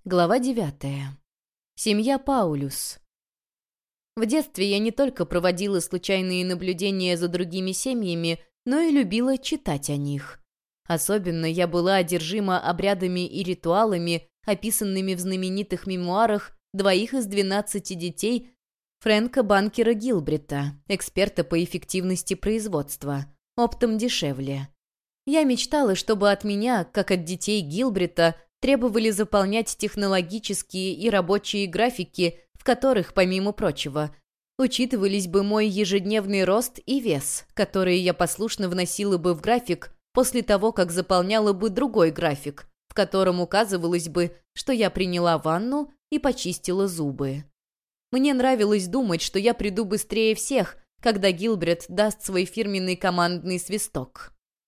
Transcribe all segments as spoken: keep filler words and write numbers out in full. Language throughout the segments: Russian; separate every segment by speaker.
Speaker 1: Глава девятая. Семья Паулюс. В детстве я не только проводила случайные наблюдения за другими семьями, но и любила читать о них. Особенно я была одержима обрядами и ритуалами, описанными в знаменитых мемуарах двоих из двенадцати детей Фрэнка Банкера Гилбрета, эксперта по эффективности производства. Оптом дешевле. Я мечтала, чтобы от меня, как от детей Гилбрета, требовали заполнять технологические и рабочие графики, в которых, помимо прочего, учитывались бы мой ежедневный рост и вес, которые я послушно вносила бы в график после того, как заполняла бы другой график, в котором указывалось бы, что я приняла ванну и почистила зубы. Мне нравилось думать, что я приду быстрее всех, когда Гилбрет даст свой фирменный командный свисток.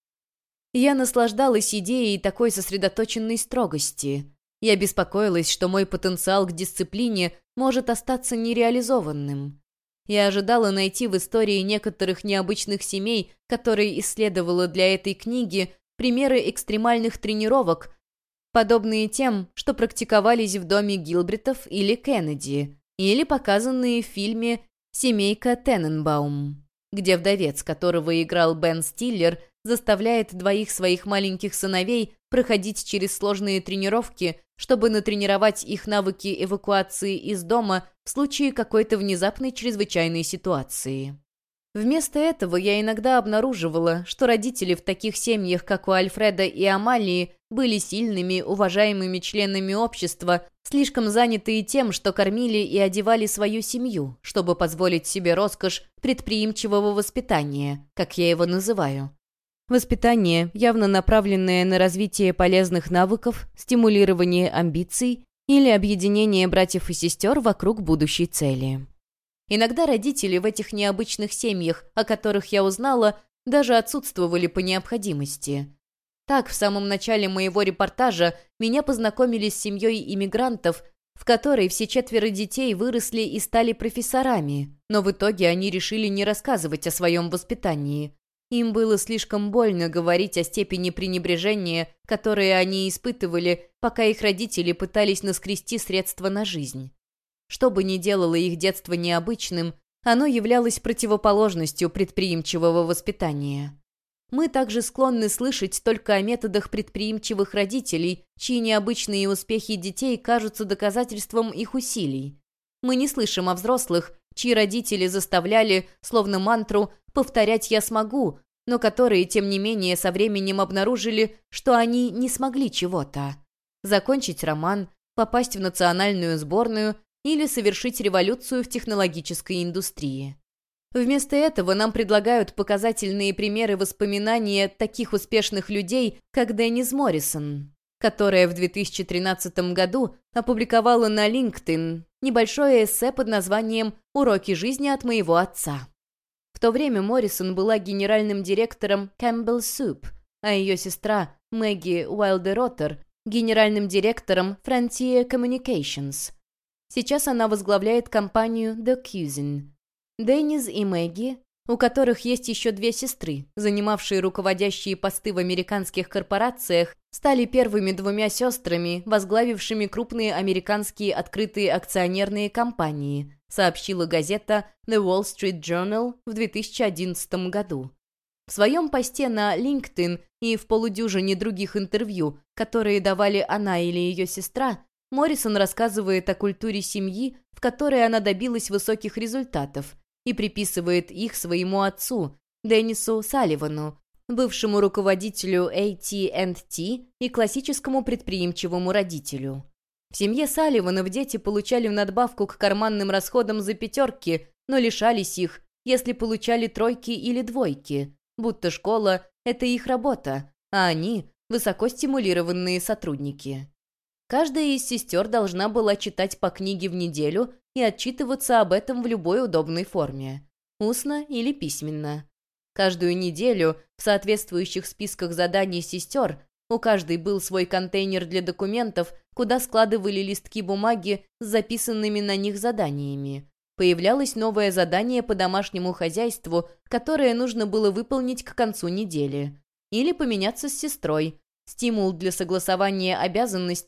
Speaker 1: Я наслаждалась идеей такой сосредоточенной строгости. Я беспокоилась, что мой потенциал к дисциплине может остаться нереализованным. Я ожидала найти в истории некоторых необычных семей, которые исследовала для этой книги, примеры экстремальных тренировок, подобные тем, что практиковались в доме Гилбретов или Кеннеди, или показанные в фильме «Семейка Тененбаум», где вдовец, которого играл Бен Стиллер, заставляет двоих своих маленьких сыновей проходить через сложные тренировки, чтобы натренировать их навыки эвакуации из дома в случае какой-то внезапной чрезвычайной ситуации. Вместо этого я иногда обнаруживала, что родители в таких семьях, как у Альфреда и Амалии, были сильными, уважаемыми членами общества, слишком занятые тем, что кормили и одевали свою семью, чтобы позволить себе роскошь предприимчивого воспитания, как я его называю. Воспитание, явно направленное на развитие полезных навыков, стимулирование амбиций или объединение братьев и сестер вокруг будущей цели. Иногда родители в этих необычных семьях, о которых я узнала, даже отсутствовали по необходимости. Так, в самом начале моего репортажа меня познакомили с семьей иммигрантов, в которой все четверо детей выросли и стали профессорами, но в итоге они решили не рассказывать о своем воспитании. Им было слишком больно говорить о степени пренебрежения, которые они испытывали, пока их родители пытались наскрести средства на жизнь. Что бы ни делало их детство необычным, оно являлось противоположностью предприимчивого воспитания. Мы также склонны слышать только о методах предприимчивых родителей, чьи необычные успехи детей кажутся доказательством их усилий. Мы не слышим о взрослых, чьи родители заставляли, словно мантру, повторять «я смогу», но которые, тем не менее, со временем обнаружили, что они не смогли чего-то. Закончить роман, попасть в национальную сборную или совершить революцию в технологической индустрии. Вместо этого нам предлагают показательные примеры воспоминания таких успешных людей, как Деннис Моррисон, которая в две тысячи тринадцатом году опубликовала на LinkedIn небольшое эссе под названием «Уроки жизни от моего отца». В то время Моррисон была генеральным директором Campbell Soup, а ее сестра Мэгги Уайлдероттер – генеральным директором Frontier Communications. Сейчас она возглавляет компанию The Cuisine. Деннис и Мэгги, у которых есть еще две сестры, занимавшие руководящие посты в американских корпорациях, стали первыми двумя сестрами, возглавившими крупные американские открытые акционерные компании, сообщила газета The Wall Street Journal в две тысячи одиннадцатом году. В своем посте на LinkedIn и в полудюжине других интервью, которые давали она или ее сестра, Моррисон рассказывает о культуре семьи, в которой она добилась высоких результатов, и приписывает их своему отцу, Деннису Салливану, бывшему руководителю эй ти энд ти и классическому предприимчивому родителю. В семье Салливанов дети получали в надбавку к карманным расходам за пятерки, но лишались их, если получали тройки или двойки, будто школа – это их работа, а они – высокостимулированные сотрудники. Каждая из сестер должна была читать по книге в неделю и отчитываться об этом в любой удобной форме – устно или письменно. Каждую неделю в соответствующих списках заданий сестер у каждой был свой контейнер для документов, куда складывали листки бумаги с записанными на них заданиями. Появлялось новое задание по домашнему хозяйству, которое нужно было выполнить к концу недели. Или поменяться с сестрой. Стимул для согласования обязанностей,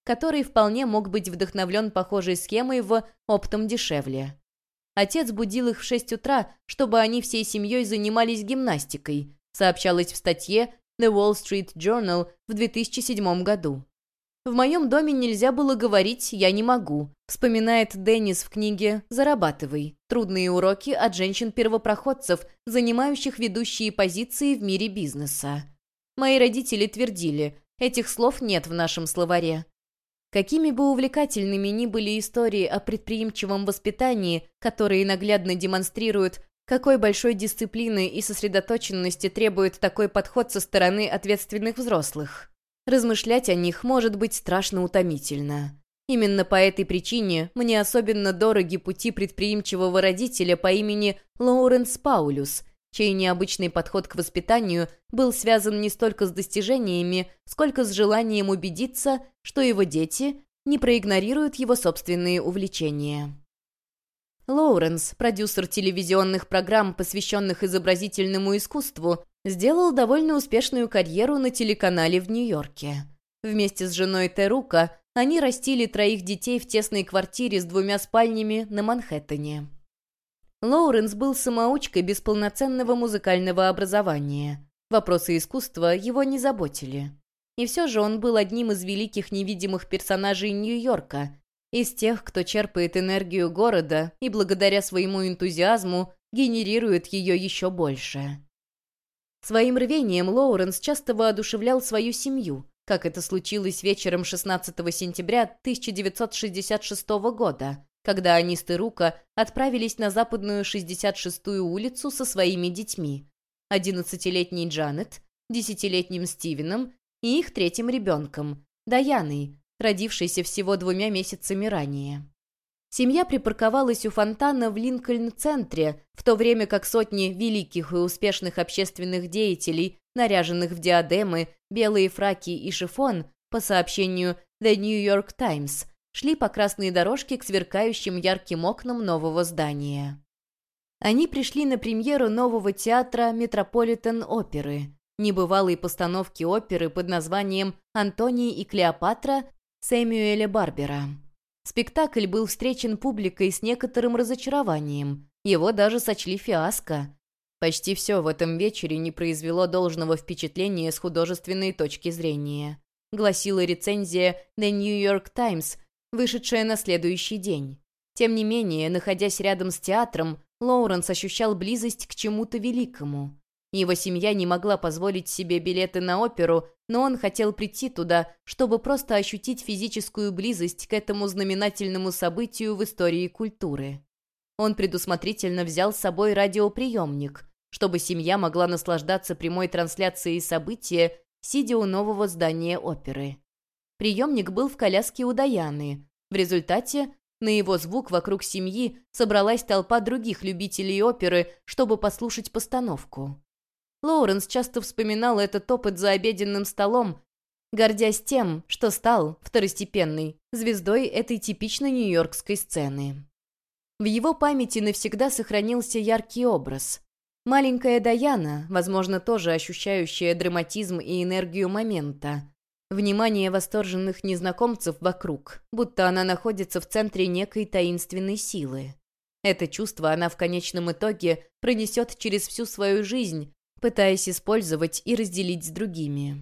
Speaker 1: который вполне мог быть вдохновлен похожей схемой в «Оптом дешевле». Отец будил их в шесть утра, чтобы они всей семьей занимались гимнастикой, сообщалось в статье The Wall Street Journal в две тысячи седьмом году. «В моем доме нельзя было говорить «я не могу», вспоминает Деннис в книге «Зарабатывай. Трудные уроки от женщин-первопроходцев, занимающих ведущие позиции в мире бизнеса». Мои родители твердили, этих слов нет в нашем словаре. Какими бы увлекательными ни были истории о предприимчивом воспитании, которые наглядно демонстрируют, какой большой дисциплины и сосредоточенности требует такой подход со стороны ответственных взрослых, размышлять о них может быть страшно утомительно. Именно по этой причине мне особенно дороги пути предприимчивого родителя по имени Лоуренс Паулюс, чей необычный подход к воспитанию был связан не столько с достижениями, сколько с желанием убедиться, что его дети не проигнорируют его собственные увлечения. Лоуренс, продюсер телевизионных программ, посвященных изобразительному искусству, сделал довольно успешную карьеру на телеканале в Нью-Йорке. Вместе с женой Терука они растили троих детей в тесной квартире с двумя спальнями на Манхэттене. Лоуренс был самоучкой без полноценного музыкального образования. Вопросы искусства его не заботили. И все же он был одним из великих невидимых персонажей Нью-Йорка, из тех, кто черпает энергию города и благодаря своему энтузиазму генерирует ее еще больше. Своим рвением Лоуренс часто воодушевлял свою семью, как это случилось вечером шестнадцатого сентября тысяча девятьсот шестьдесят шестого года, когда они с Терука отправились на западную шестьдесят шестую улицу со своими детьми, одиннадцатилетней Джанет, десятилетним Стивеном и их третьим ребенком, Даяной, родившейся всего двумя месяцами ранее. Семья припарковалась у фонтана в Линкольн-центре, в то время как сотни великих и успешных общественных деятелей, наряженных в диадемы, белые фраки и шифон, по сообщению The New York Times, шли по красной дорожке к сверкающим ярким окнам нового здания. Они пришли на премьеру нового театра Метрополитен-оперы, небывалой постановки оперы под названием «Антоний и Клеопатра» Сэмюэля Барбера. Спектакль был встречен публикой с некоторым разочарованием, его даже сочли фиаско. Почти все в этом вечере не произвело должного впечатления с художественной точки зрения, гласила рецензия The New York Times, вышедшая на следующий день. Тем не менее, находясь рядом с театром, Лоуренс ощущал близость к чему-то великому. Его семья не могла позволить себе билеты на оперу, но он хотел прийти туда, чтобы просто ощутить физическую близость к этому знаменательному событию в истории культуры. Он предусмотрительно взял с собой радиоприемник, чтобы семья могла наслаждаться прямой трансляцией события, сидя у нового здания оперы. Приемник был в коляске у Даяны. В результате на его звук вокруг семьи собралась толпа других любителей оперы, чтобы послушать постановку. Лоуренс часто вспоминал этот опыт за обеденным столом, гордясь тем, что стал второстепенной звездой этой типичной нью-йоркской сцены. В его памяти навсегда сохранился яркий образ. Маленькая Даяна, возможно, тоже ощущающая драматизм и энергию момента. Внимание восторженных незнакомцев вокруг, будто она находится в центре некой таинственной силы. Это чувство она в конечном итоге пронесет через всю свою жизнь, пытаясь использовать и разделить с другими.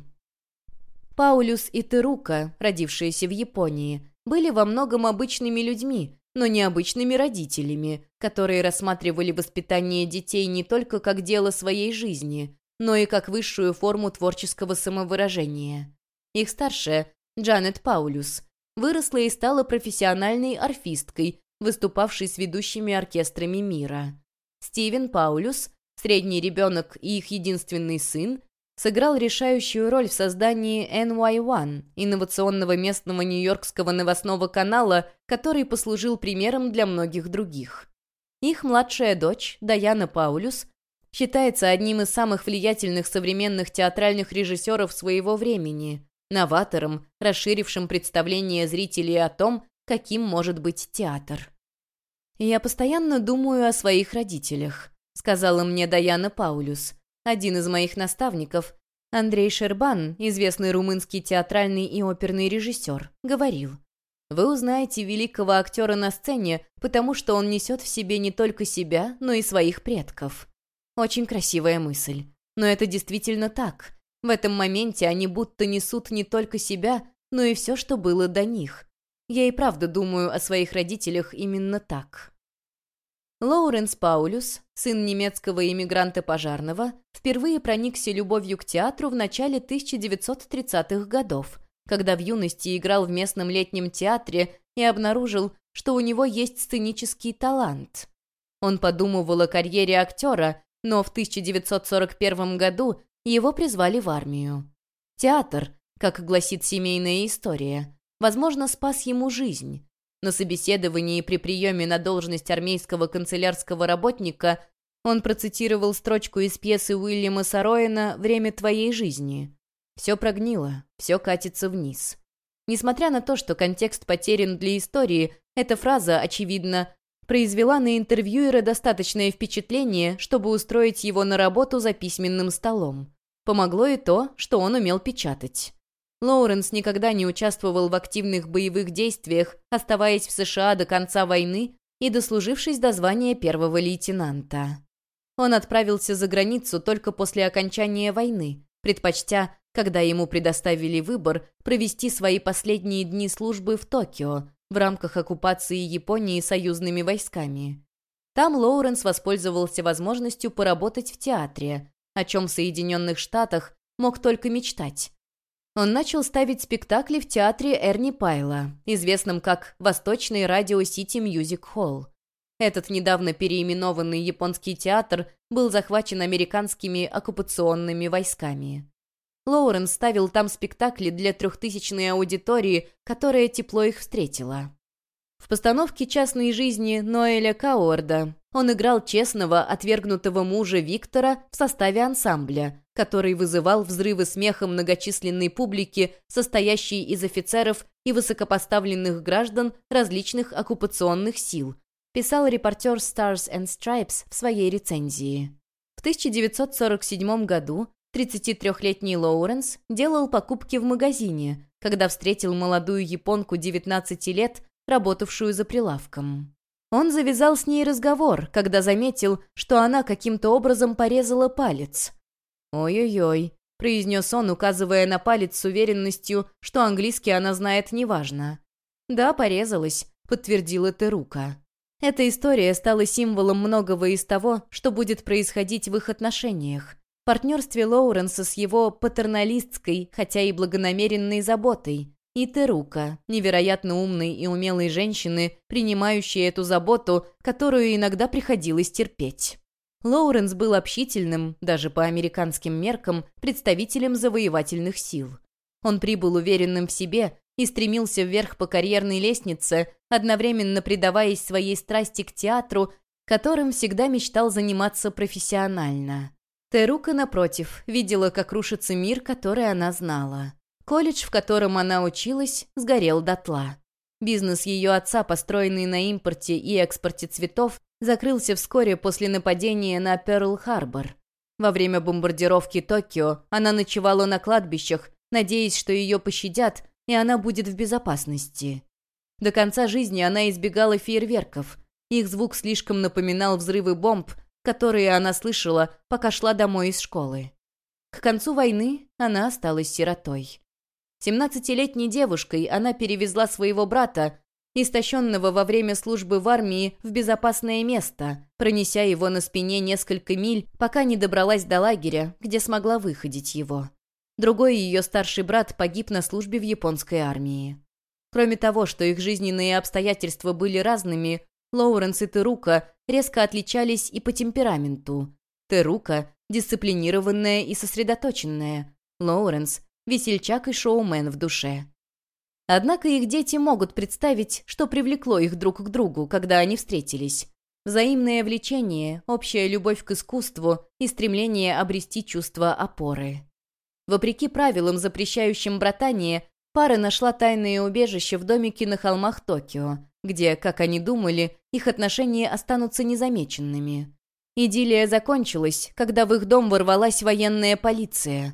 Speaker 1: Паулюс и Терука, родившиеся в Японии, были во многом обычными людьми, но необычными родителями, которые рассматривали воспитание детей не только как дело своей жизни, но и как высшую форму творческого самовыражения. Их старшая, Джанет Паулюс, выросла и стала профессиональной арфисткой, выступавшей с ведущими оркестрами мира. Стивен Паулюс, средний ребенок и их единственный сын, сыграл решающую роль в создании эн уай один, инновационного местного нью-йоркского новостного канала, который послужил примером для многих других. Их младшая дочь, Даяна Паулюс, считается одним из самых влиятельных современных театральных режиссеров своего времени, новатором, расширившим представление зрителей о том, каким может быть театр. «Я постоянно думаю о своих родителях», — сказала мне Даяна Паулюс, один из моих наставников, Андрей Шербан, известный румынский театральный и оперный режиссер, говорил: «Вы узнаете великого актера на сцене, потому что он несет в себе не только себя, но и своих предков». Очень красивая мысль. Но это действительно так. В этом моменте они будто несут не только себя, но и все, что было до них. Я и правда думаю о своих родителях именно так. Лоуренс Паулюс, сын немецкого иммигранта-пожарного, впервые проникся любовью к театру в начале тысяча девятьсот тридцатых годов, когда в юности играл в местном летнем театре и обнаружил, что у него есть сценический талант. Он подумывал о карьере актера, но в тысяча девятьсот сорок первом году его призвали в армию. Театр, как гласит семейная история, возможно, спас ему жизнь. На собеседовании при приеме на должность армейского канцелярского работника он процитировал строчку из пьесы Уильяма Сароэна «Время твоей жизни». «Все прогнило, все катится вниз». Несмотря на то, что контекст потерян для истории, эта фраза, очевидно, произвела на интервьюера достаточное впечатление, чтобы устроить его на работу за письменным столом. Помогло и то, что он умел печатать. Лоуренс никогда не участвовал в активных боевых действиях, оставаясь в США до конца войны и дослужившись до звания первого лейтенанта. Он отправился за границу только после окончания войны, предпочтя, когда ему предоставили выбор, провести свои последние дни службы в Токио в рамках оккупации Японии союзными войсками. Там Лоуренс воспользовался возможностью поработать в театре, о чем в Соединенных Штатах мог только мечтать. Он начал ставить спектакли в театре Эрни Пайла, известном как Восточный Радио Сити Мьюзик Холл. Этот недавно переименованный японский театр был захвачен американскими оккупационными войсками. Лоуренс ставил там спектакли для трехтысячной аудитории, которая тепло их встретила. В постановке «Частной жизни» Ноэля Кауарда он играл честного, отвергнутого мужа Виктора в составе ансамбля, который вызывал взрывы смеха многочисленной публики, состоящей из офицеров и высокопоставленных граждан различных оккупационных сил, писал репортер Stars and Stripes в своей рецензии. В тысяча девятьсот сорок седьмом году тридцатитрёхлетний Лоуренс делал покупки в магазине, когда встретил молодую японку девятнадцати лет, работавшую за прилавком. Он завязал с ней разговор, когда заметил, что она каким-то образом порезала палец. «Ой-ой-ой», — произнес он, указывая на палец с уверенностью, что английский она знает неважно. «Да, порезалась», — подтвердила Терука. Эта история стала символом многого из того, что будет происходить в их отношениях. Партнерстве Лоуренса с его патерналистской, хотя и благонамеренной заботой, и Терука, невероятно умной и умелой женщины, принимающей эту заботу, которую иногда приходилось терпеть. Лоуренс был общительным, даже по американским меркам, представителем завоевательных сил. Он прибыл уверенным в себе и стремился вверх по карьерной лестнице, одновременно предаваясь своей страсти к театру, которым всегда мечтал заниматься профессионально. Терука, напротив, видела, как рушится мир, который она знала. Колледж, в котором она училась, сгорел дотла. Бизнес ее отца, построенный на импорте и экспорте цветов, закрылся вскоре после нападения на Пёрл-Харбор. Во время бомбардировки Токио она ночевала на кладбищах, надеясь, что ее пощадят, и она будет в безопасности. До конца жизни она избегала фейерверков. Их звук слишком напоминал взрывы бомб, которые она слышала, пока шла домой из школы. К концу войны она осталась сиротой. Семнадцатилетней девушкой она перевезла своего брата, истощенного во время службы в армии, в безопасное место, пронеся его на спине несколько миль, пока не добралась до лагеря, где смогла выходить его. Другой ее старший брат погиб на службе в японской армии. Кроме того, что их жизненные обстоятельства были разными, Лоуренс и Терука резко отличались и по темпераменту. Терука – дисциплинированная и сосредоточенная, Лоуренс – весельчак и шоумен в душе. Однако их дети могут представить, что привлекло их друг к другу, когда они встретились. Взаимное влечение, общая любовь к искусству и стремление обрести чувство опоры. Вопреки правилам, запрещающим братание, пара нашла тайное убежище в домике на холмах Токио, где, как они думали, их отношения останутся незамеченными. Идиллия закончилась, когда в их дом ворвалась военная полиция.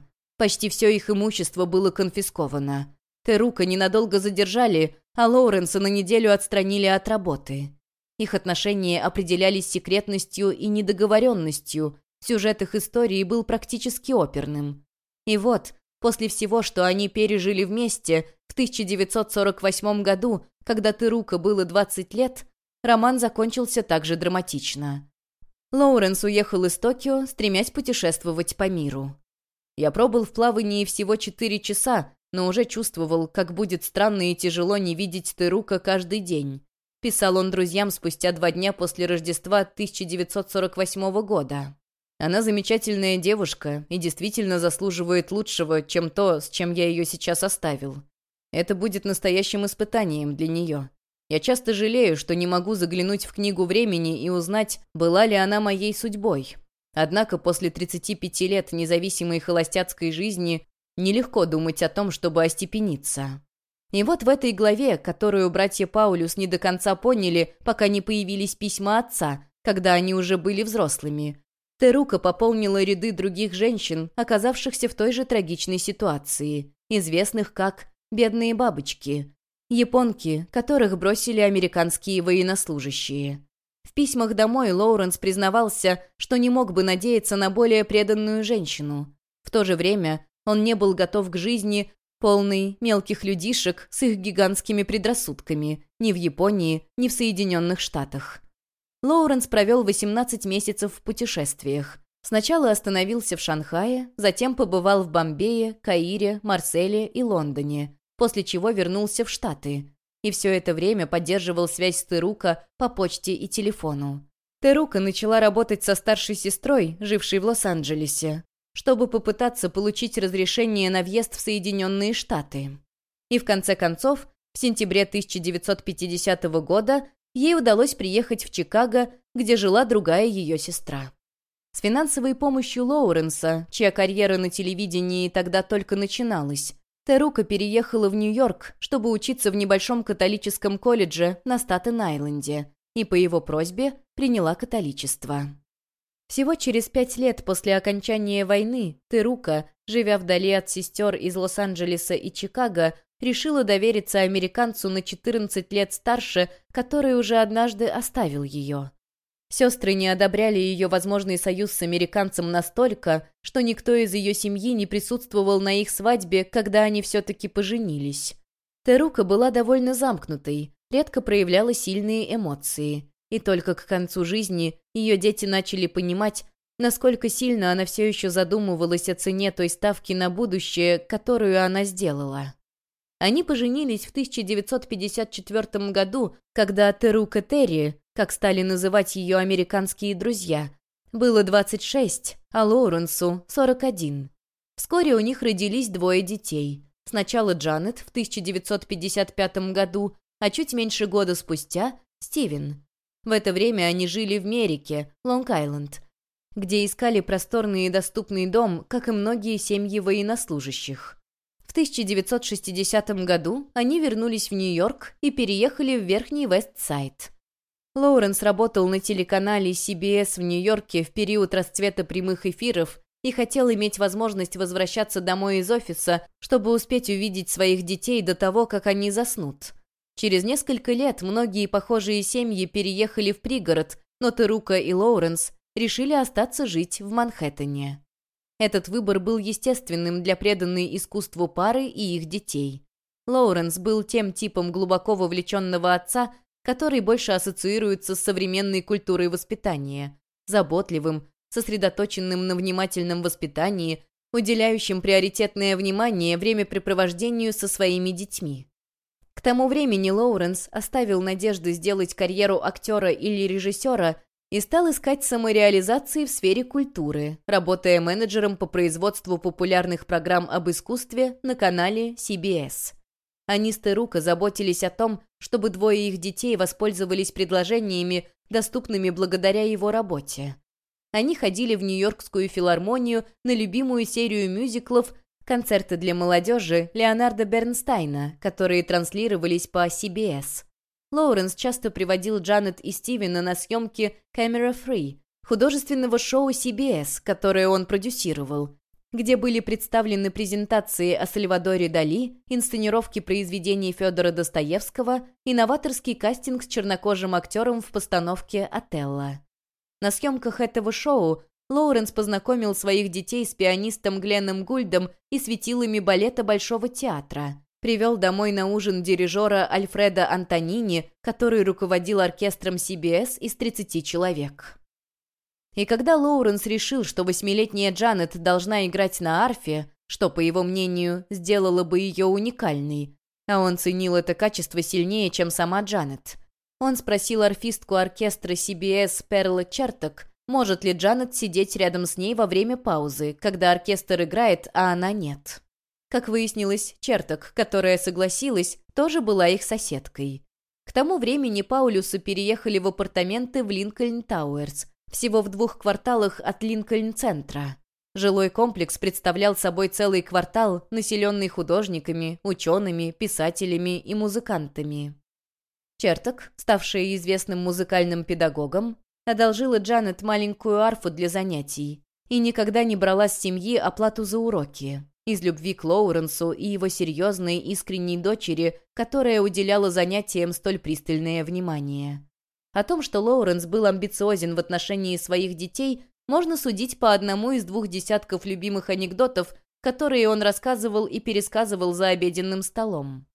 Speaker 1: Почти все их имущество было конфисковано. Терука ненадолго задержали, а Лоуренса на неделю отстранили от работы. Их отношения определялись секретностью и недоговоренностью, сюжет их истории был практически оперным. И вот, после всего, что они пережили вместе, в тысяча девятьсот сорок восьмом году, когда Терука было двадцать лет, роман закончился также драматично. Лоуренс уехал из Токио, стремясь путешествовать по миру. «Я пробыл в плавании всего четыре часа, но уже чувствовал, как будет странно и тяжело не видеть Терука каждый день», писал он друзьям спустя два дня после Рождества тысяча девятьсот сорок восьмого года. «Она замечательная девушка и действительно заслуживает лучшего, чем то, с чем я ее сейчас оставил. Это будет настоящим испытанием для нее. Я часто жалею, что не могу заглянуть в книгу времени и узнать, была ли она моей судьбой. Однако после тридцати пяти лет независимой холостяцкой жизни нелегко думать о том, чтобы остепениться». И вот в этой главе, которую братья Паулюс не до конца поняли, пока не появились письма отца, когда они уже были взрослыми, Терука пополнила ряды других женщин, оказавшихся в той же трагичной ситуации, известных как «бедные бабочки», японки, которых бросили американские военнослужащие. В письмах домой Лоуренс признавался, что не мог бы надеяться на более преданную женщину. В то же время он не был готов к жизни, полной мелких людишек с их гигантскими предрассудками, ни в Японии, ни в Соединенных Штатах. Лоуренс провел восемнадцать месяцев в путешествиях. Сначала остановился в Шанхае, затем побывал в Бомбее, Каире, Марселе и Лондоне, после чего вернулся в Штаты. И все это время поддерживал связь с Терука по почте и телефону. Терука начала работать со старшей сестрой, жившей в Лос-Анджелесе, чтобы попытаться получить разрешение на въезд в Соединенные Штаты. И в конце концов, в сентябре тысяча девятьсот пятидесятого года ей удалось приехать в Чикаго, где жила другая ее сестра. С финансовой помощью Лоуренса, чья карьера на телевидении тогда только начиналась, Терука переехала в Нью-Йорк, чтобы учиться в небольшом католическом колледже на Статен-Айленде, и по его просьбе приняла католичество. Всего через пять лет после окончания войны Терука, живя вдали от сестер из Лос-Анджелеса и Чикаго, решила довериться американцу на четырнадцать лет старше, который уже однажды оставил ее. Сестры не одобряли ее возможный союз с американцем настолько, что никто из ее семьи не присутствовал на их свадьбе, когда они все-таки поженились. Терука была довольно замкнутой, редко проявляла сильные эмоции. И только к концу жизни ее дети начали понимать, насколько сильно она все еще задумывалась о цене той ставки на будущее, которую она сделала. Они поженились в тысяча девятьсот пятьдесят четвёртом году, когда Терука Терри, как стали называть ее американские друзья, было двадцать шесть, а Лоуренсу — сорок один. Вскоре у них родились двое детей. Сначала Джанет в тысяча девятьсот пятьдесят пятом году, а чуть меньше года спустя — Стивен. В это время они жили в Мерике, Лонг-Айленд, где искали просторный и доступный дом, как и многие семьи военнослужащих. В тысяча девятьсот шестидесятом году они вернулись в Нью-Йорк и переехали в Верхний Вест-Сайд. Лоуренс работал на телеканале си би эс в Нью-Йорке в период расцвета прямых эфиров и хотел иметь возможность возвращаться домой из офиса, чтобы успеть увидеть своих детей до того, как они заснут. Через несколько лет многие похожие семьи переехали в пригород, но Терука и Лоуренс решили остаться жить в Манхэттене. Этот выбор был естественным для преданной искусству пары и их детей. Лоуренс был тем типом глубоко вовлеченного отца, который больше ассоциируется с современной культурой воспитания, заботливым, сосредоточенным на внимательном воспитании, уделяющим приоритетное внимание времяпрепровождению со своими детьми. К тому времени Лоуренс оставил надежды сделать карьеру актера или режиссера и стал искать самореализации в сфере культуры, работая менеджером по производству популярных программ об искусстве на канале си би эс. Они с Терука заботились о том, чтобы двое их детей воспользовались предложениями, доступными благодаря его работе. Они ходили в Нью-Йоркскую филармонию на любимую серию мюзиклов «Концерты для молодежи» Леонарда Бернстайна, которые транслировались по си би эс. Лоуренс часто приводил Джанет и Стивена на съемки «Camera Free», художественного шоу си би эс, которое он продюсировал. где были представлены презентации о Сальвадоре Дали, инсценировки произведений Федора Достоевского и новаторский кастинг с чернокожим актером в постановке «Отелло». На съемках этого шоу Лоуренс познакомил своих детей с пианистом Гленном Гульдом и светилами балета Большого театра. Привел домой на ужин дирижера Альфреда Антонини, который руководил оркестром си би эс из тридцати человек. И когда Лоуренс решил, что восьмилетняя Джанет должна играть на арфе, что, по его мнению, сделало бы ее уникальной, а он ценил это качество сильнее, чем сама Джанет, он спросил арфистку оркестра си би эс Перла Черток, может ли Джанет сидеть рядом с ней во время паузы, когда оркестр играет, а она нет. Как выяснилось, Черток, которая согласилась, тоже была их соседкой. К тому времени Паулюсы переехали в апартаменты в Линкольн-Тауэрс, всего в двух кварталах от Линкольн-центра. Жилой комплекс представлял собой целый квартал, населенный художниками, учеными, писателями и музыкантами. Черток, ставшая известным музыкальным педагогом, одолжила Джанет маленькую арфу для занятий и никогда не брала с семьи оплату за уроки, из любви к Лоуренсу и его серьезной искренней дочери, которая уделяла занятиям столь пристальное внимание. О том, что Лоуренс был амбициозен в отношении своих детей, можно судить по одному из двух десятков любимых анекдотов, которые он рассказывал и пересказывал за обеденным столом.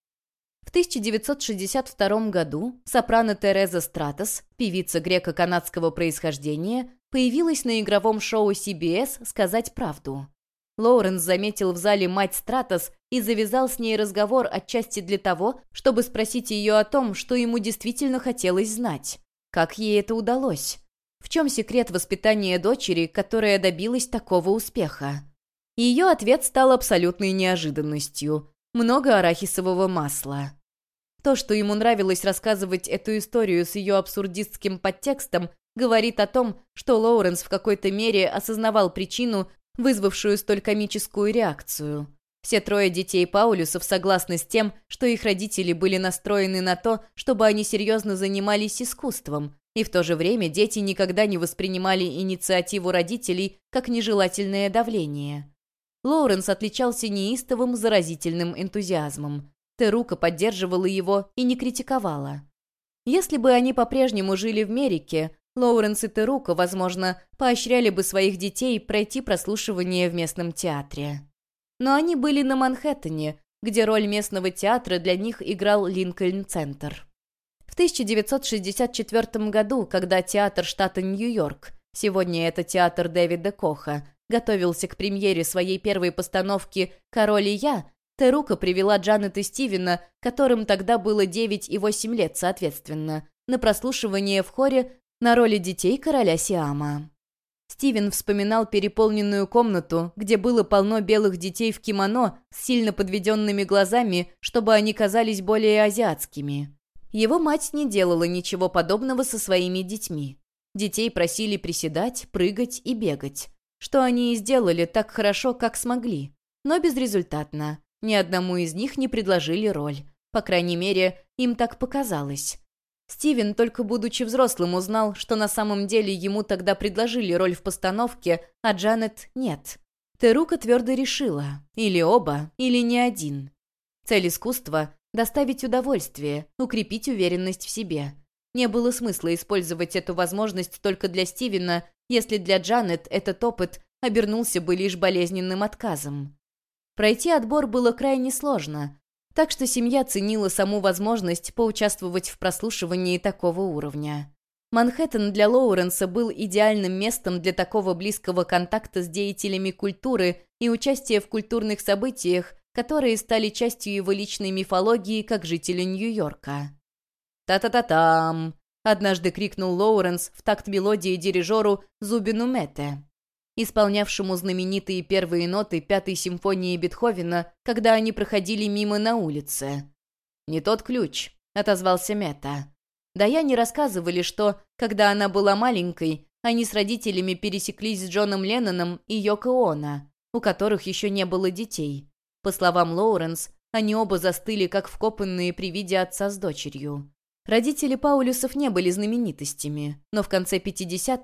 Speaker 1: В тысяча девятьсот шестьдесят втором году сопрано Тереза Стратос, певица греко-канадского происхождения, появилась на игровом шоу си би эс «Сказать правду». Лоуренс заметил в зале мать Стратос и завязал с ней разговор отчасти для того, чтобы спросить ее о том, что ему действительно хотелось знать. Как ей это удалось? В чем секрет воспитания дочери, которая добилась такого успеха? Ее ответ стал абсолютной неожиданностью. Много арахисового масла. То, что ему нравилось рассказывать эту историю с ее абсурдистским подтекстом, говорит о том, что Лоуренс в какой-то мере осознавал причину, вызвавшую столь комическую реакцию. Все трое детей Паулюсов согласны с тем, что их родители были настроены на то, чтобы они серьезно занимались искусством, и в то же время дети никогда не воспринимали инициативу родителей как нежелательное давление. Лоуренс отличался неистовым, заразительным энтузиазмом. Терука поддерживала его и не критиковала. Если бы они по-прежнему жили в Мерике, Лоуренс и Терука, возможно, поощряли бы своих детей пройти прослушивание в местном театре. Но они были на Манхэттене, где роль местного театра для них играл Линкольн-центр. В тысяча девятьсот шестьдесят четвёртом году, когда театр штата Нью-Йорк, сегодня это театр Дэвида Коха, готовился к премьере своей первой постановки «Король и я», Терука привела Джанет и Стивена, которым тогда было девять и восемь лет соответственно, на прослушивание в хоре на роли детей короля Сиама. Стивен вспоминал переполненную комнату, где было полно белых детей в кимоно с сильно подведенными глазами, чтобы они казались более азиатскими. Его мать не делала ничего подобного со своими детьми. Детей просили приседать, прыгать и бегать. Что они и сделали так хорошо, как смогли. Но безрезультатно. Ни одному из них не предложили роль. По крайней мере, им так показалось. Стивен, только будучи взрослым, узнал, что на самом деле ему тогда предложили роль в постановке, а Джанет нет. Терука твердо решила. Или оба, или ни один. Цель искусства — доставить удовольствие, укрепить уверенность в себе. Не было смысла использовать эту возможность только для Стивена, если для Джанет этот опыт обернулся бы лишь болезненным отказом. Пройти отбор было крайне сложно, так что семья ценила саму возможность поучаствовать в прослушивании такого уровня. Манхэттен для Лоуренса был идеальным местом для такого близкого контакта с деятелями культуры и участия в культурных событиях, которые стали частью его личной мифологии как жителя Нью-Йорка. «Та-та-та-там!» — однажды крикнул Лоуренс в такт мелодии дирижеру Зубину Мете, исполнявшему знаменитые первые ноты Пятой симфонии Бетховена, когда они проходили мимо на улице. «Не тот ключ», — отозвался Мета. Даяне рассказывали, что, когда она была маленькой, они с родителями пересеклись с Джоном Ленноном и Йоко Оно, у которых еще не было детей. По словам Лоуренс, они оба застыли, как вкопанные при виде отца с дочерью. Родители Паулюсов не были знаменитостями, но в конце пятидесятых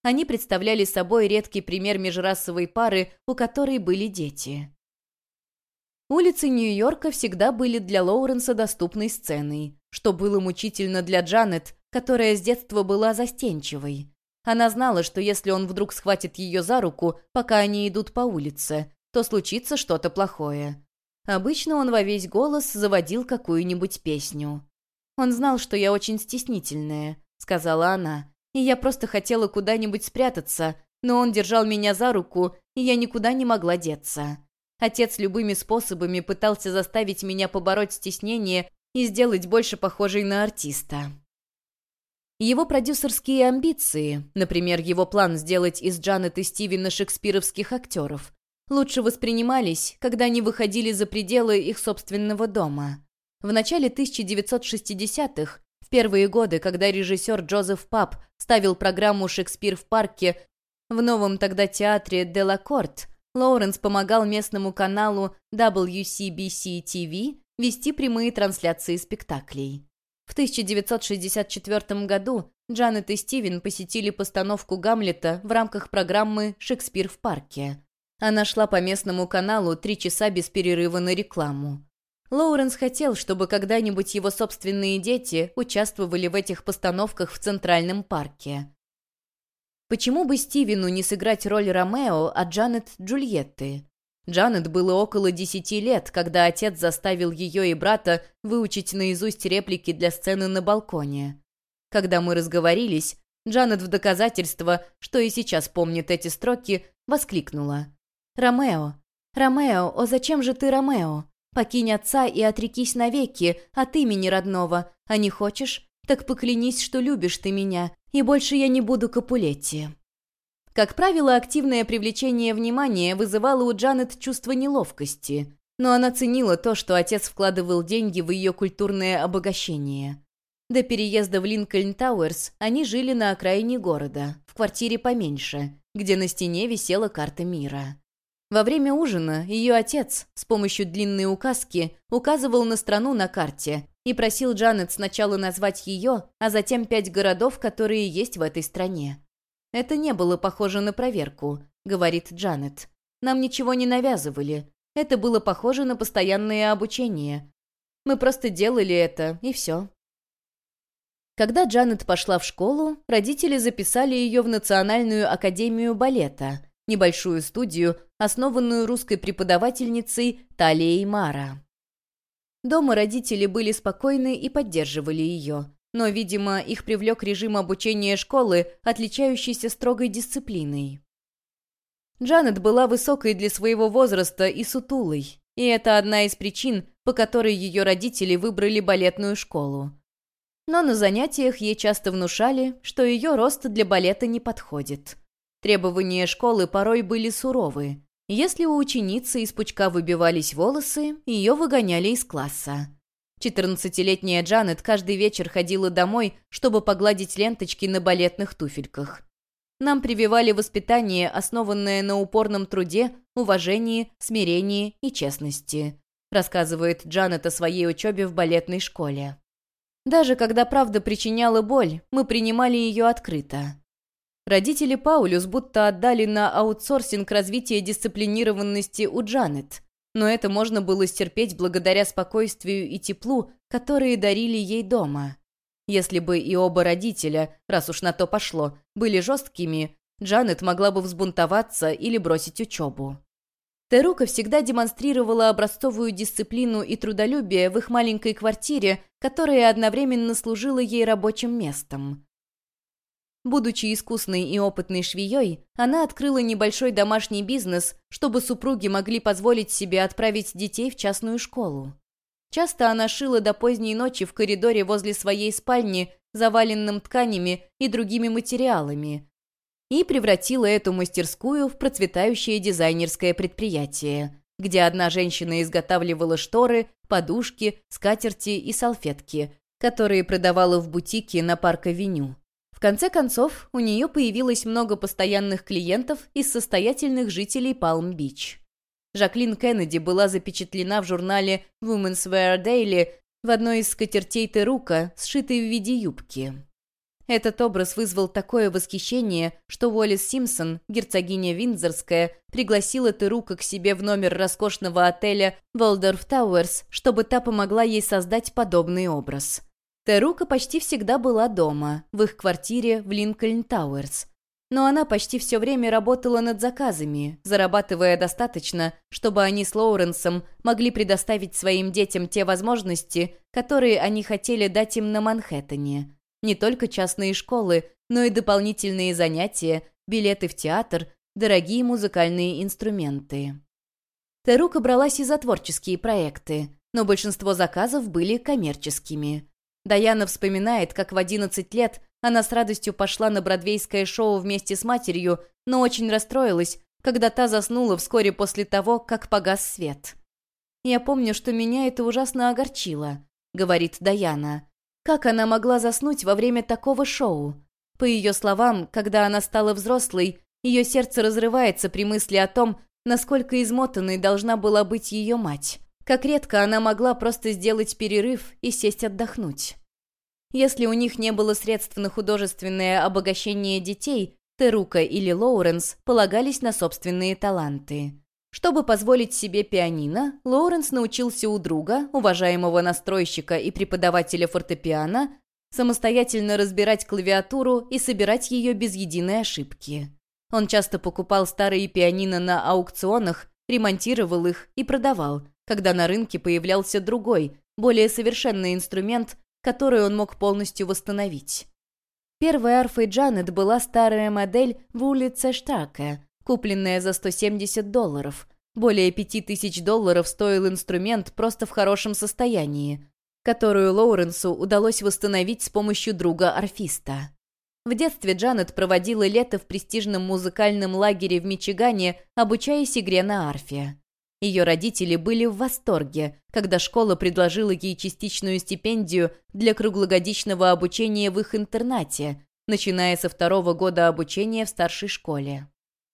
Speaker 1: Они представляли собой редкий пример межрасовой пары, у которой были дети. Улицы Нью-Йорка всегда были для Лоуренса доступной сценой, что было мучительно для Джанет, которая с детства была застенчивой. Она знала, что если он вдруг схватит ее за руку, пока они идут по улице, то случится что-то плохое. Обычно он во весь голос заводил какую-нибудь песню. «Он знал, что я очень стеснительная», — сказала она, «и я просто хотела куда-нибудь спрятаться, но он держал меня за руку, и я никуда не могла деться. Отец любыми способами пытался заставить меня побороть стеснение и сделать больше похожей на артиста». Его продюсерские амбиции, например, его план сделать из Джанет и Стивена шекспировских актеров, лучше воспринимались, когда они выходили за пределы их собственного дома. В начале тысяча девятьсот шестидесятых, в первые годы, когда режиссер Джозеф Паб ставил программу «Шекспир в парке» в новом тогда театре Делакорт, Лоуренс помогал местному каналу дабл ю си би си ти ви вести прямые трансляции спектаклей. В тысяча девятьсот шестьдесят четвёртом году Джанет и Стивен посетили постановку «Гамлета» в рамках программы «Шекспир в парке». Она шла по местному каналу три часа без перерыва на рекламу. Лоуренс хотел, чтобы когда-нибудь его собственные дети участвовали в этих постановках в Центральном парке. Почему бы Стивену не сыграть роль Ромео, а Джанет — Джульетты? Джанет было около десяти лет, когда отец заставил ее и брата выучить наизусть реплики для сцены на балконе. Когда мы разговорились, Джанет в доказательство, что и сейчас помнит эти строки, воскликнула: «Ромео! Ромео! О, зачем же ты, Ромео? Покинь отца и отрекись навеки от имени родного, а не хочешь? Так поклянись, что любишь ты меня, и больше я не буду Капулетти». Как правило, активное привлечение внимания вызывало у Джанет чувство неловкости, но она ценила то, что отец вкладывал деньги в ее культурное обогащение. До переезда в Линкольн-Тауэрс они жили на окраине города, в квартире поменьше, где на стене висела карта мира. Во время ужина ее отец с помощью длинной указки указывал на страну на карте и просил Джанет сначала назвать ее, а затем пять городов, которые есть в этой стране. «Это не было похоже на проверку», — говорит Джанет. «Нам ничего не навязывали. Это было похоже на постоянное обучение. Мы просто делали это, и все». Когда Джанет пошла в школу, родители записали ее в Национальную академию балета, небольшую студию, основанную русской преподавательницей Талией Мара. Дома родители были спокойны и поддерживали ее. Но, видимо, их привлек режим обучения школы, отличающийся строгой дисциплиной. Джанет была высокой для своего возраста и сутулой, и это одна из причин, по которой ее родители выбрали балетную школу. Но на занятиях ей часто внушали, что ее рост для балета не подходит. Требования школы порой были суровы. Если у ученицы из пучка выбивались волосы, ее выгоняли из класса. четырнадцатилетняя Джанет каждый вечер ходила домой, чтобы погладить ленточки на балетных туфельках. Нам прививали воспитание, основанное на упорном труде, уважении, смирении и честности, рассказывает Джанет о своей учебе в балетной школе. Даже когда правда причиняла боль, мы принимали ее открыто. Родители Паулюс будто отдали на аутсорсинг развитие дисциплинированности у Джанет, но это можно было стерпеть благодаря спокойствию и теплу, которые дарили ей дома. Если бы и оба родителя, раз уж на то пошло, были жесткими, Джанет могла бы взбунтоваться или бросить учебу. Терука всегда демонстрировала образцовую дисциплину и трудолюбие в их маленькой квартире, которая одновременно служила ей рабочим местом. Будучи искусной и опытной швеей, она открыла небольшой домашний бизнес, чтобы супруги могли позволить себе отправить детей в частную школу. Часто она шила до поздней ночи в коридоре возле своей спальни, заваленном тканями и другими материалами, и превратила эту мастерскую в процветающее дизайнерское предприятие, где одна женщина изготавливала шторы, подушки, скатерти и салфетки, которые продавала в бутике на Парк-авеню. В конце концов, у нее появилось много постоянных клиентов из состоятельных жителей Палм-Бич. Жаклин Кеннеди была запечатлена в журнале Women's Wear Daily в одной из скатертей Терука, сшитой в виде юбки. Этот образ вызвал такое восхищение, что Уоллес Симпсон, герцогиня Виндзорская, пригласила Терука к себе в номер роскошного отеля Waldorf Towers, чтобы та помогла ей создать подобный образ. Терука почти всегда была дома, в их квартире в Линкольн-Тауэрс. Но она почти все время работала над заказами, зарабатывая достаточно, чтобы они с Лоуренсом могли предоставить своим детям те возможности, которые они хотели дать им на Манхэттене. Не только частные школы, но и дополнительные занятия, билеты в театр, дорогие музыкальные инструменты. Терука бралась и за творческие проекты, но большинство заказов были коммерческими. Даяна вспоминает, как в одиннадцать лет она с радостью пошла на бродвейское шоу вместе с матерью, но очень расстроилась, когда та заснула вскоре после того, как погас свет. «Я помню, что меня это ужасно огорчило», — говорит Даяна. Как она могла заснуть во время такого шоу? По ее словам, когда она стала взрослой, ее сердце разрывается при мысли о том, насколько измотанной должна была быть ее мать. Как редко она могла просто сделать перерыв и сесть отдохнуть. Если у них не было средств на художественное обогащение детей, Терука или Лоуренс полагались на собственные таланты. Чтобы позволить себе пианино, Лоуренс научился у друга, уважаемого настройщика и преподавателя фортепиано, самостоятельно разбирать клавиатуру и собирать ее без единой ошибки. Он часто покупал старые пианино на аукционах, ремонтировал их и продавал, когда на рынке появлялся другой, более совершенный инструмент, который он мог полностью восстановить. Первой арфой Джанет была старая модель Вулице Штаке, купленная за сто семьдесят долларов. Более пяти тысяч долларов стоил инструмент просто в хорошем состоянии, которую Лоуренсу удалось восстановить с помощью друга-арфиста. В детстве Джанет проводила лето в престижном музыкальном лагере в Мичигане, обучаясь игре на арфе. Ее родители были в восторге, когда школа предложила ей частичную стипендию для круглогодичного обучения в их интернате, начиная со второго года обучения в старшей школе.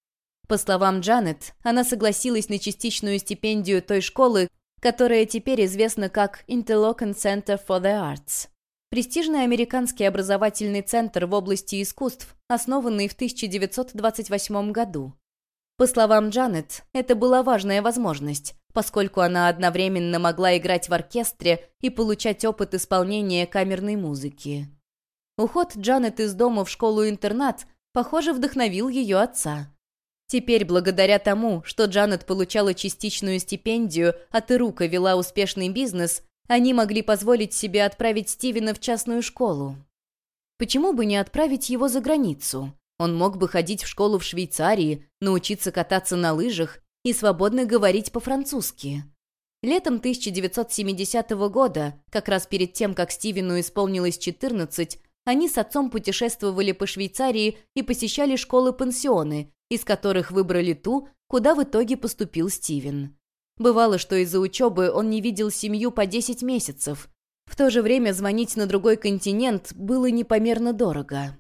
Speaker 1: По словам Джанет, она согласилась на частичную стипендию той школы, которая теперь известна как Interlochen Center for the Arts. Престижный американский образовательный центр в области искусств, основанный в тысяча девятьсот двадцать восьмом году. По словам Джанет, это была важная возможность, поскольку она одновременно могла играть в оркестре и получать опыт исполнения камерной музыки. Уход Джанет из дома в школу-интернат, похоже, вдохновил ее отца. Теперь, благодаря тому, что Джанет получала частичную стипендию, а Терука вела успешный бизнес, они могли позволить себе отправить Стивена в частную школу. Почему бы не отправить его за границу? Он мог бы ходить в школу в Швейцарии, научиться кататься на лыжах и свободно говорить по-французски. Летом тысяча девятьсот семидесятого года, как раз перед тем, как Стивену исполнилось четырнадцать, они с отцом путешествовали по Швейцарии и посещали школы-пансионы, из которых выбрали ту, куда в итоге поступил Стивен. Бывало, что из-за учебы он не видел семью по десять месяцев. В то же время звонить на другой континент было непомерно дорого.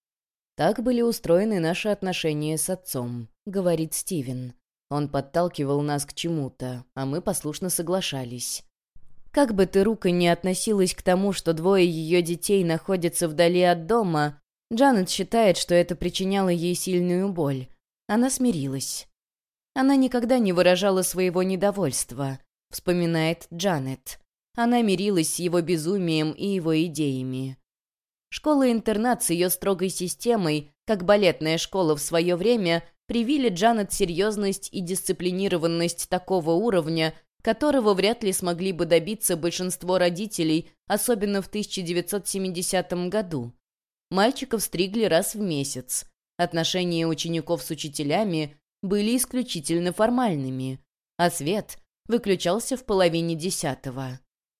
Speaker 1: «Так были устроены наши отношения с отцом», — говорит Стивен. «Он подталкивал нас к чему-то, а мы послушно соглашались». Как бы Терука ни относилась к тому, что двое ее детей находятся вдали от дома, Джанет считает, что это причиняло ей сильную боль. Она смирилась. Она никогда не выражала своего недовольства, вспоминает Джанет. Она мирилась с его безумием и его идеями. Школа-интернат с ее строгой системой, как балетная школа в свое время, привили Джанет серьезность и дисциплинированность такого уровня, которого вряд ли смогли бы добиться большинство родителей, особенно в тысяча девятьсот семидесятом году. Мальчиков стригли раз в месяц. Отношения учеников с учителями были исключительно формальными, а свет выключался в половине десятого.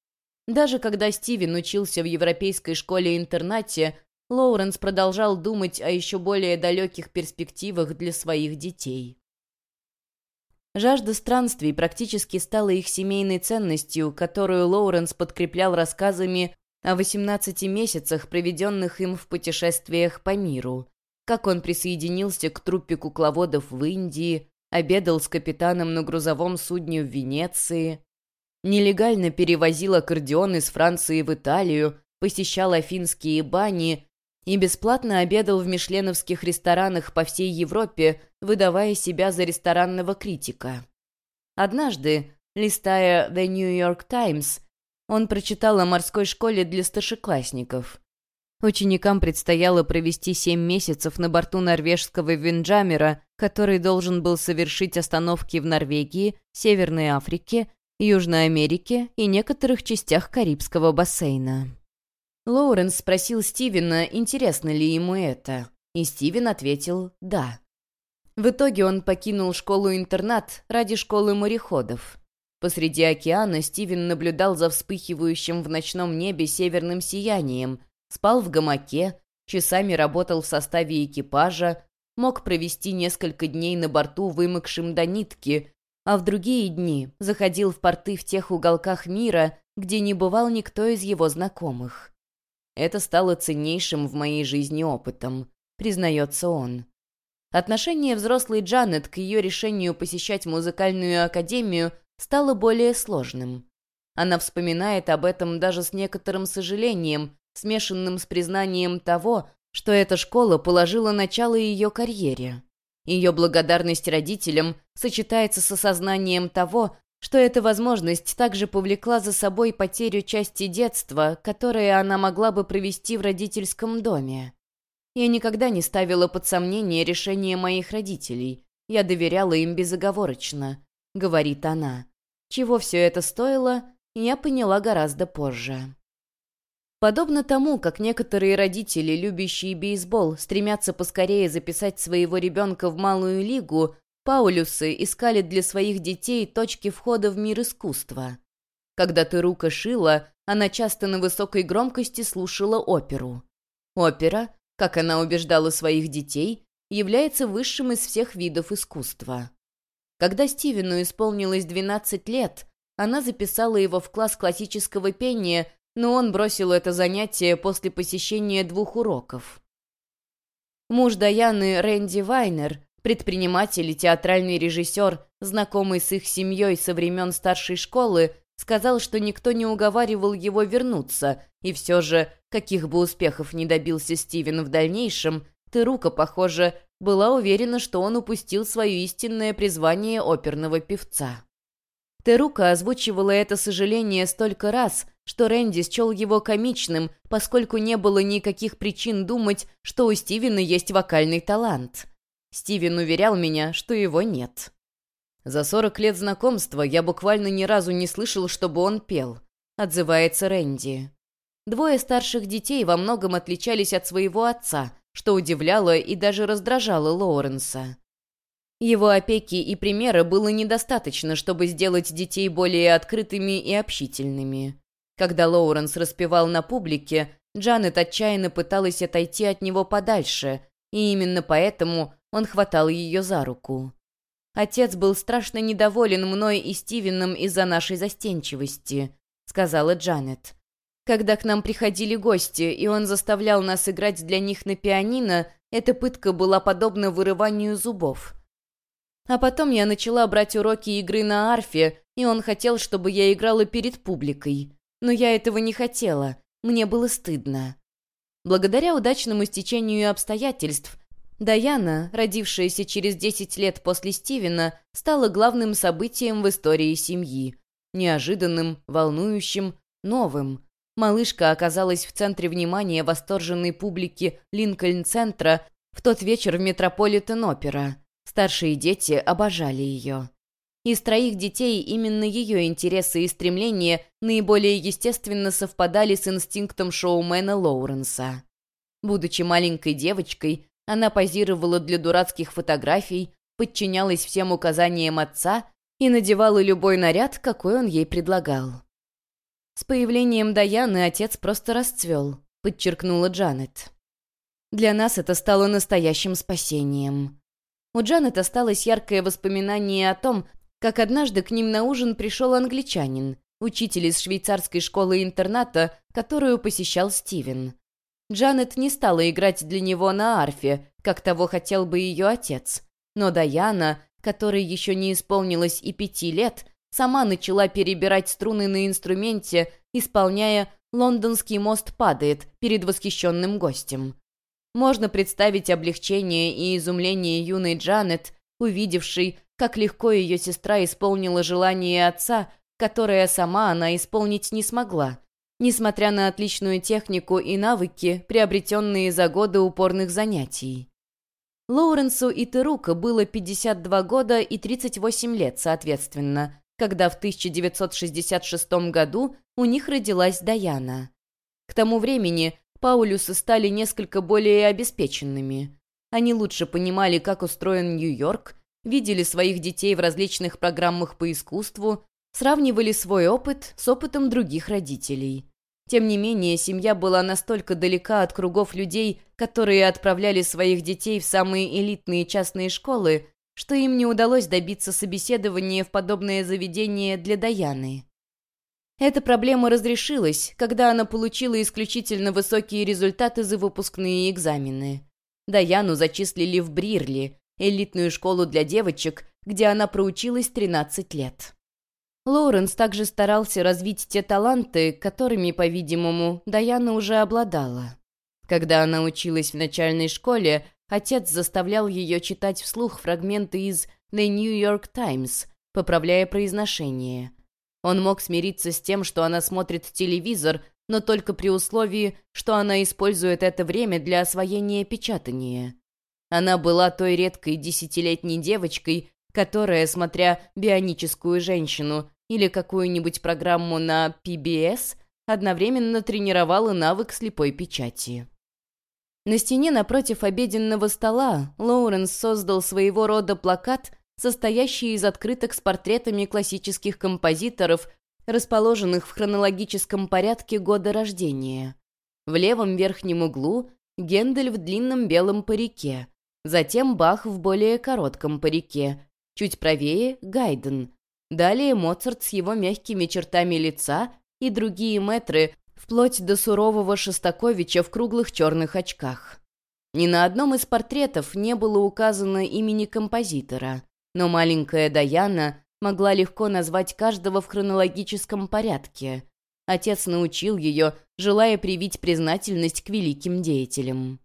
Speaker 1: Даже когда Стивен учился в европейской школе-интернате, Лоуренс продолжал думать о еще более далеких перспективах для своих детей. Жажда странствий практически стала их семейной ценностью, которую Лоуренс подкреплял рассказами о восемнадцати месяцах, проведенных им в путешествиях по миру. Как он присоединился к труппе кукловодов в Индии, обедал с капитаном на грузовом судне в Венеции, нелегально перевозил аккордеон из Франции в Италию, посещал афинские бани и бесплатно обедал в мишленовских ресторанах по всей Европе, выдавая себя за ресторанного критика. Однажды, листая The New York Times, он прочитал о морской школе для старшеклассников. Ученикам предстояло провести семь месяцев на борту норвежского «Винджамера», который должен был совершить остановки в Норвегии, Северной Африке, Южной Америке и некоторых частях Карибского бассейна. Лоуренс спросил Стивена, интересно ли ему это, и Стивен ответил «да». В итоге он покинул школу-интернат ради школы мореходов. Посреди океана Стивен наблюдал за вспыхивающим в ночном небе северным сиянием, спал в гамаке, часами работал в составе экипажа, мог провести несколько дней на борту вымокшим до нитки, а в другие дни заходил в порты в тех уголках мира, где не бывал никто из его знакомых. Это стало ценнейшим в моей жизни опытом, признается он. Отношение взрослой Джанет к ее решению посещать музыкальную академию стало более сложным. Она вспоминает об этом даже с некоторым сожалением, смешанным с признанием того, что эта школа положила начало ее карьере. Ее благодарность родителям сочетается с осознанием того, что эта возможность также повлекла за собой потерю части детства, которое она могла бы провести в родительском доме. Я никогда не ставила под сомнение решение моих родителей. Я доверяла им безоговорочно, говорит она. Чего все это стоило, я поняла гораздо позже. Подобно тому, как некоторые родители, любящие бейсбол, стремятся поскорее записать своего ребенка в малую лигу, Паулюсы искали для своих детей точки входа в мир искусства. Когда Терука шила, она часто на высокой громкости слушала оперу. Опера, как она убеждала своих детей, является высшим из всех видов искусства. Когда Стивену исполнилось двенадцать лет, она записала его в класс классического пения, но он бросил это занятие после посещения двух уроков. Муж Даяны, Рэнди Вайнер, предприниматель и театральный режиссер, знакомый с их семьей со времен старшей школы, сказал, что никто не уговаривал его вернуться, и все же, каких бы успехов ни добился Стивен в дальнейшем, Терука, похоже, была уверена, что он упустил свое истинное призвание оперного певца. Терука озвучивала это сожаление столько раз, что Рэнди счел его комичным, поскольку не было никаких причин думать, что у Стивена есть вокальный талант. Стивен уверял меня, что его нет. «За сорок лет знакомства я буквально ни разу не слышал, чтобы он пел», — отзывается Рэнди. Двое старших детей во многом отличались от своего отца, что удивляло и даже раздражало Лоуренса. Его опеки и примера было недостаточно, чтобы сделать детей более открытыми и общительными. Когда Лоуренс распевал на публике, Джанет отчаянно пыталась отойти от него подальше, и именно поэтому он хватал ее за руку. «Отец был страшно недоволен мной и Стивеном из-за нашей застенчивости», — сказала Джанет. «Когда к нам приходили гости, и он заставлял нас играть для них на пианино, эта пытка была подобна вырыванию зубов. А потом я начала брать уроки игры на арфе, и он хотел, чтобы я играла перед публикой. Но я этого не хотела, мне было стыдно». Благодаря удачному стечению обстоятельств, Даяна, родившаяся через десять лет после Стивена, стала главным событием в истории семьи. Неожиданным, волнующим, новым. Малышка оказалась в центре внимания восторженной публики Линкольн-центра в тот вечер в Метрополитен-опера. Старшие дети обожали ее. Из троих детей именно ее интересы и стремления наиболее естественно совпадали с инстинктом шоумена Лоуренса. Будучи маленькой девочкой, она позировала для дурацких фотографий, подчинялась всем указаниям отца и надевала любой наряд, какой он ей предлагал. «С появлением Даяны отец просто расцвел», — подчеркнула Джанет. «Для нас это стало настоящим спасением». У Джанет осталось яркое воспоминание о том, как однажды к ним на ужин пришел англичанин, учитель из швейцарской школы-интерната, которую посещал Стивен. Джанет не стала играть для него на арфе, как того хотел бы ее отец, но Даяна, которой еще не исполнилось и пяти лет, сама начала перебирать струны на инструменте, исполняя «Лондонский мост падает» перед восхищенным гостем. можно представить облегчение и изумление юной Джанет, увидевшей, как легко ее сестра исполнила желание отца, которое сама она исполнить не смогла, несмотря на отличную технику и навыки, приобретенные за годы упорных занятий. Лоуренсу и Терука было пятьдесят два года и тридцать восемь лет, соответственно, когда в тысяча девятьсот шестьдесят шестом году у них родилась Даяна. К тому времени Паулюсы стали несколько более обеспеченными. Они лучше понимали, как устроен Нью-Йорк, видели своих детей в различных программах по искусству, сравнивали свой опыт с опытом других родителей. Тем не менее, семья была настолько далека от кругов людей, которые отправляли своих детей в самые элитные частные школы, что им не удалось добиться собеседования в подобное заведение для Даяны. Эта проблема разрешилась, когда она получила исключительно высокие результаты за выпускные экзамены. Даяну зачислили в Брирли, элитную школу для девочек, где она проучилась тринадцать лет. Лоуренс также старался развить те таланты, которыми, по-видимому, Даяна уже обладала. Когда она училась в начальной школе, отец заставлял ее читать вслух фрагменты из «The New York Times», поправляя произношение. Он мог смириться с тем, что она смотрит телевизор, но только при условии, что она использует это время для освоения печатания. Она была той редкой десятилетней девочкой, которая, смотря «Бионическую женщину» или какую-нибудь программу на пи би эс, одновременно тренировала навык слепой печати. На стене напротив обеденного стола Лоуренс создал своего рода плакат, состоящий из открыток с портретами классических композиторов, расположенных в хронологическом порядке года рождения. В левом верхнем углу Гендель в длинном белом парике, затем Бах в более коротком парике, чуть правее — Гайден, далее Моцарт с его мягкими чертами лица и другие мэтры, вплоть до сурового Шостаковича в круглых черных очках. Ни на одном из портретов не было указано имени композитора, но маленькая Даяна могла легко назвать каждого в хронологическом порядке. Отец научил ее, желая привить признательность к великим деятелям.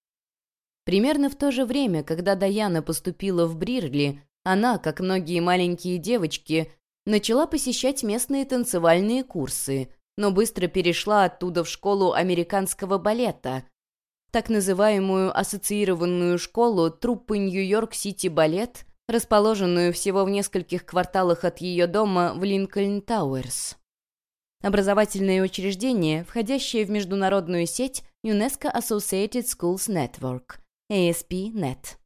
Speaker 1: Примерно в то же время, когда Даяна поступила в Брирли, она, как многие маленькие девочки, начала посещать местные танцевальные курсы, но быстро перешла оттуда в школу американского балета, так называемую ассоциированную школу труппы Нью-Йорк-Сити Балет, расположенную всего в нескольких кварталах от ее дома в Линкольн-Тауэрс. Образовательное учреждение, входящее в международную сеть UNESCO Associated Schools Network, эй эс пи нет.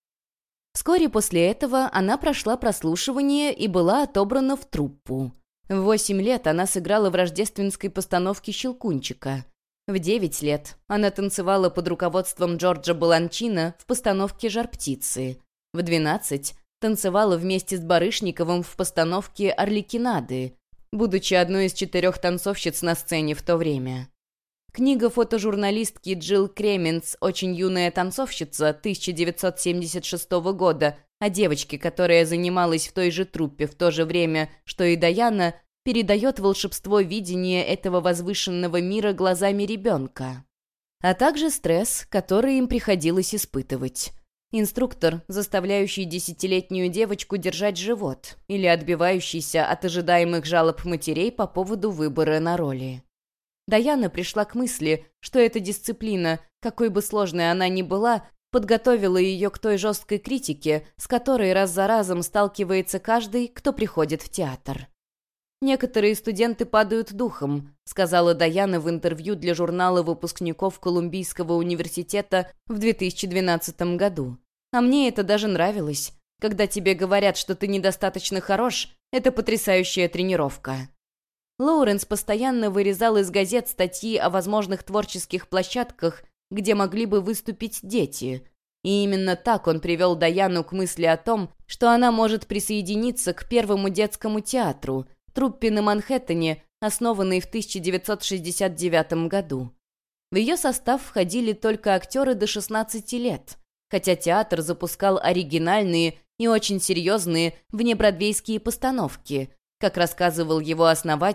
Speaker 1: Вскоре после этого она прошла прослушивание и была отобрана в труппу. В восемь лет она сыграла в рождественской постановке «Щелкунчика». В девять лет она танцевала под руководством Джорджа Баланчина в постановке «Жар-птицы». В двенадцать танцевала вместе с Барышниковым в постановке «Орликинады», будучи одной из четырех танцовщиц на сцене в то время. Книга фотожурналистки Джилл Кременс «Очень юная танцовщица» тысяча девятьсот семьдесят шестого года о девочке, которая занималась в той же труппе в то же время, что и Даяна, передает волшебство видения этого возвышенного мира глазами ребенка, а также стресс, который им приходилось испытывать. Инструктор, заставляющий десятилетнюю девочку держать живот или отбивающийся от ожидаемых жалоб матерей по поводу выбора на роли. Даяна пришла к мысли, что эта дисциплина, какой бы сложной она ни была, подготовила ее к той жесткой критике, с которой раз за разом сталкивается каждый, кто приходит в театр. «Некоторые студенты падают духом», — сказала Даяна в интервью для журнала выпускников Колумбийского университета в две тысячи двенадцатом году. «А мне это даже нравилось. Когда тебе говорят, что ты недостаточно хорош, это потрясающая тренировка». Лоуренс постоянно вырезал из газет статьи о возможных творческих площадках, где могли бы выступить дети. И именно так он привел Даяну к мысли о том, что она может присоединиться к первому детскому театру, труппе на Манхэттене, основанной в тысяча девятьсот шестьдесят девятом году. В ее состав входили только актеры до шестнадцати лет, хотя театр запускал оригинальные и очень серьезные внебродвейские постановки, как рассказывал его основатель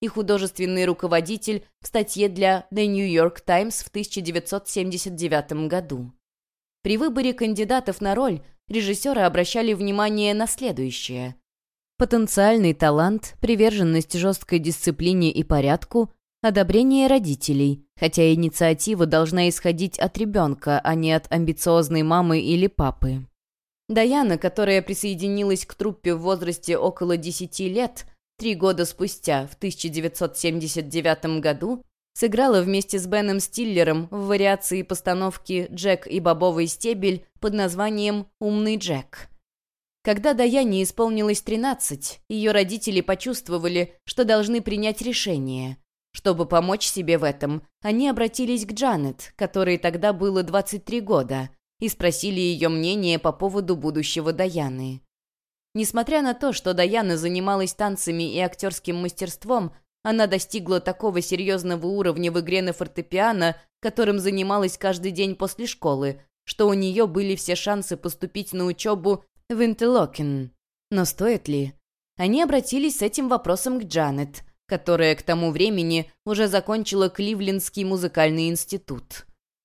Speaker 1: и художественный руководитель в статье для The New York Times в тысяча девятьсот семьдесят девятом году. При выборе кандидатов на роль режиссеры обращали внимание на следующее. Потенциальный талант, приверженность жесткой дисциплине и порядку, одобрение родителей, хотя инициатива должна исходить от ребенка, а не от амбициозной мамы или папы. Даяна, которая присоединилась к труппе в возрасте около десяти лет, три года спустя, в тысяча девятьсот семьдесят девятом году, сыграла вместе с Беном Стиллером в вариации постановки «Джек и бобовый стебель» под названием «Умный Джек». Когда Даяне исполнилось тринадцать, ее родители почувствовали, что должны принять решение. Чтобы помочь себе в этом, они обратились к Джанет, которой тогда было двадцать три года, и спросили ее мнение по поводу будущего Даяны. Несмотря на то, что Даяна занималась танцами и актерским мастерством, она достигла такого серьезного уровня в игре на фортепиано, которым занималась каждый день после школы, что у нее были все шансы поступить на учебу в Интерлокен. Но стоит ли? Они обратились с этим вопросом к Джанет, которая к тому времени уже закончила Кливлендский музыкальный институт.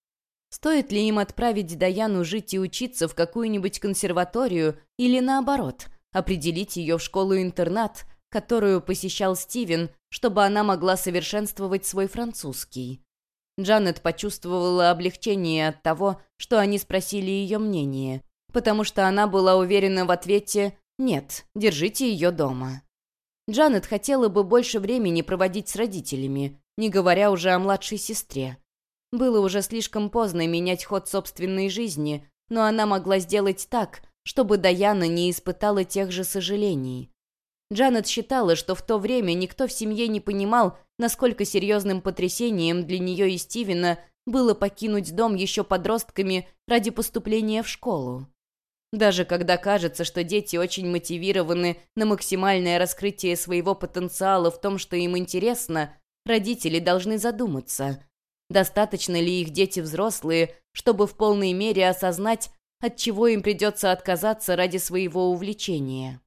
Speaker 1: Стоит ли им отправить Даяну жить и учиться в какую-нибудь консерваторию или, наоборот, определить ее в школу-интернат, которую посещал Стивен, чтобы она могла совершенствовать свой французский? Джанет почувствовала облегчение от того, что они спросили ее мнение, потому что она была уверена в ответе «нет, держите ее дома». Джанет хотела бы больше времени проводить с родителями, не говоря уже о младшей сестре. Было уже слишком поздно менять ход собственной жизни, но она могла сделать так, чтобы Даяна не испытала тех же сожалений. Джанет считала, что в то время никто в семье не понимал, насколько серьезным потрясением для нее и Стивена было покинуть дом еще подростками ради поступления в школу. Даже когда кажется, что дети очень мотивированы на максимальное раскрытие своего потенциала в том, что им интересно, родители должны задуматься, достаточно ли их дети взрослые, чтобы в полной мере осознать, от чего им придется отказаться ради своего увлечения.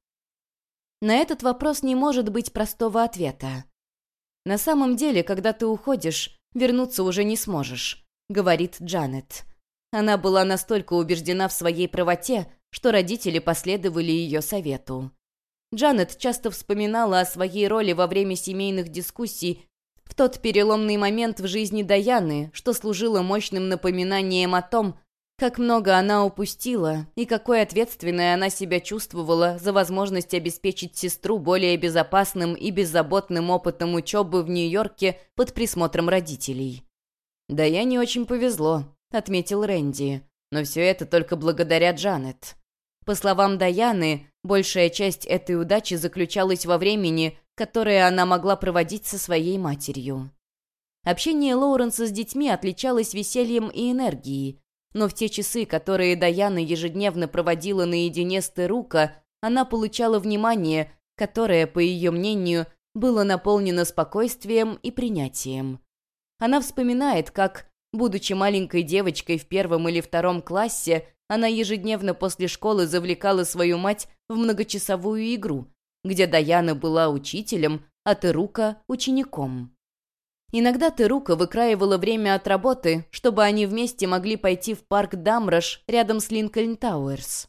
Speaker 1: На этот вопрос не может быть простого ответа. «На самом деле, когда ты уходишь, вернуться уже не сможешь», — говорит Джанет. Она была настолько убеждена в своей правоте, что родители последовали ее совету. Джанет часто вспоминала о своей роли во время семейных дискуссий в тот переломный момент в жизни Даяны, что служило мощным напоминанием о том, как много она упустила и какой ответственной она себя чувствовала за возможность обеспечить сестру более безопасным и беззаботным опытом учебы в Нью-Йорке под присмотром родителей. «Даяне очень повезло», — отметил Рэнди, «но все это только благодаря Джанет». По словам Даяны, большая часть этой удачи заключалась во времени, которое она могла проводить со своей матерью. Общение Лоуренса с детьми отличалось весельем и энергией, но в те часы, которые Даяна ежедневно проводила наедине с Терука, она получала внимание, которое, по ее мнению, было наполнено спокойствием и принятием. Она вспоминает, как, будучи маленькой девочкой в первом или втором классе, она ежедневно после школы завлекала свою мать в многочасовую игру, где Даяна была учителем, а Терука — учеником. Иногда Терука выкраивала время от работы, чтобы они вместе могли пойти в парк Дамраш рядом с Линкольн Тауэрс.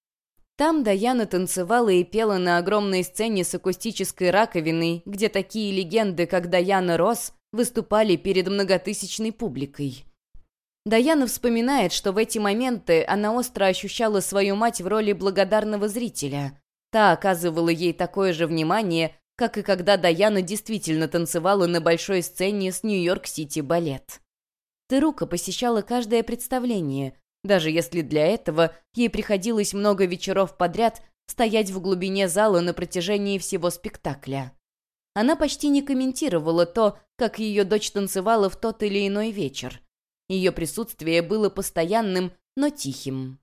Speaker 1: Там Даяна танцевала и пела на огромной сцене с акустической раковиной, где такие легенды, как Даяна Росс, выступали перед многотысячной публикой. Даяна вспоминает, что в эти моменты она остро ощущала свою мать в роли благодарного зрителя. Та оказывала ей такое же внимание, как и когда Даяна действительно танцевала на большой сцене с Нью-Йорк-Сити балет. Терука посещала каждое представление, даже если для этого ей приходилось много вечеров подряд стоять в глубине зала на протяжении всего спектакля. Она почти не комментировала то, как ее дочь танцевала в тот или иной вечер. Ее присутствие было постоянным, но тихим.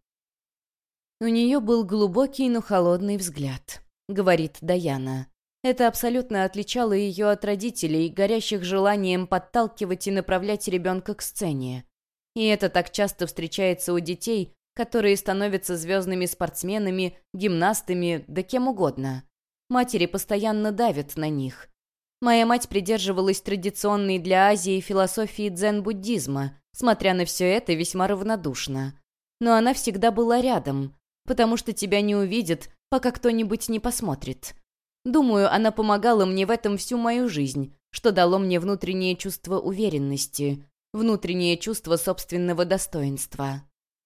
Speaker 1: «У нее был глубокий, но холодный взгляд», — говорит Даяна. Это абсолютно отличало ее от родителей, горящих желанием подталкивать и направлять ребенка к сцене. И это так часто встречается у детей, которые становятся звездными спортсменами, гимнастами, да кем угодно. Матери постоянно давят на них. Моя мать придерживалась традиционной для Азии философии дзен-буддизма, смотря на все это весьма равнодушно. Но она всегда была рядом, потому что тебя не увидят, пока кто-нибудь не посмотрит. Думаю, она помогала мне в этом всю мою жизнь, что дало мне внутреннее чувство уверенности, внутреннее чувство собственного достоинства.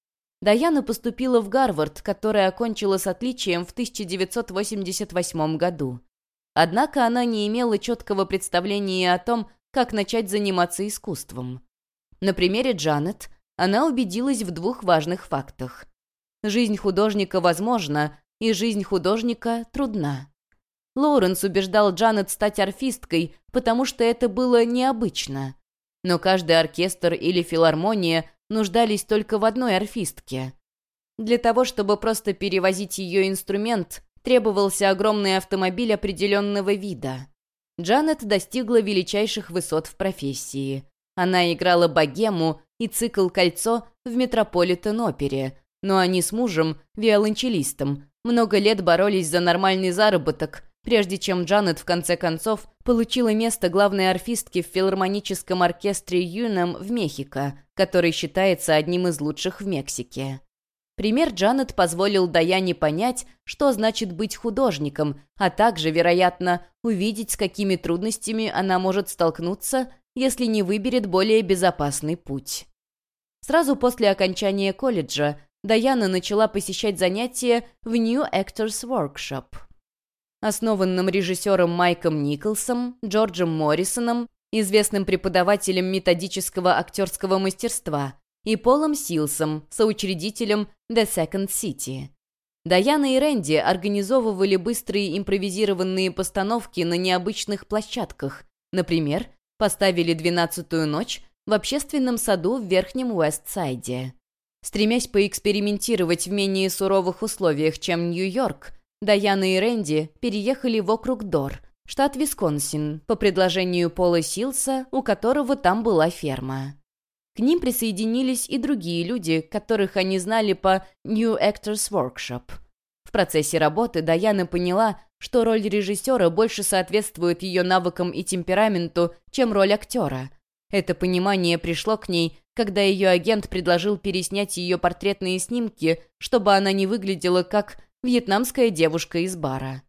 Speaker 1: Даяна поступила в Гарвард, который окончила с отличием в тысяча девятьсот восемьдесят восьмом году. Однако она не имела четкого представления о том, как начать заниматься искусством. На примере Джанет она убедилась в двух важных фактах. Жизнь художника возможна, и жизнь художника трудна. Лоуренс убеждал Джанет стать арфисткой, потому что это было необычно. Но каждый оркестр или филармония нуждались только в одной арфистке. Для того, чтобы просто перевозить ее инструмент, требовался огромный автомобиль определенного вида. Джанет достигла величайших высот в профессии. Она играла богему и цикл «Кольцо» в Метрополитен-опере, но они с мужем, виолончелистом, много лет боролись за нормальный заработок, прежде чем Джанет в конце концов получила место главной арфистки в филармоническом оркестре «Юнам» в Мехико, который считается одним из лучших в Мексике. Пример Джанет позволил Даяне понять, что значит быть художником, а также, вероятно, увидеть, с какими трудностями она может столкнуться, если не выберет более безопасный путь. Сразу после окончания колледжа Даяна начала посещать занятия в New Actors Workshop, основанном режиссером Майком Николсом, Джорджем Моррисоном, известным преподавателем методического актерского мастерства, и Полом Силсом, соучредителем The Second City. Даяна и Рэнди организовывали быстрые импровизированные постановки на необычных площадках. Например, поставили «Двенадцатую ночь» в общественном саду в Верхнем Уэст-Сайде. Стремясь поэкспериментировать в менее суровых условиях, чем Нью-Йорк, Даяна и Рэнди переехали в округ Дор, штат Висконсин, по предложению Пола Силса, у которого там была ферма. К ним присоединились и другие люди, которых они знали по New Actors Workshop. В процессе работы Даяна поняла, что роль режиссера больше соответствует ее навыкам и темпераменту, чем роль актера. Это понимание пришло к ней, когда ее агент предложил переснять ее портретные снимки, чтобы она не выглядела как вьетнамская девушка из бара.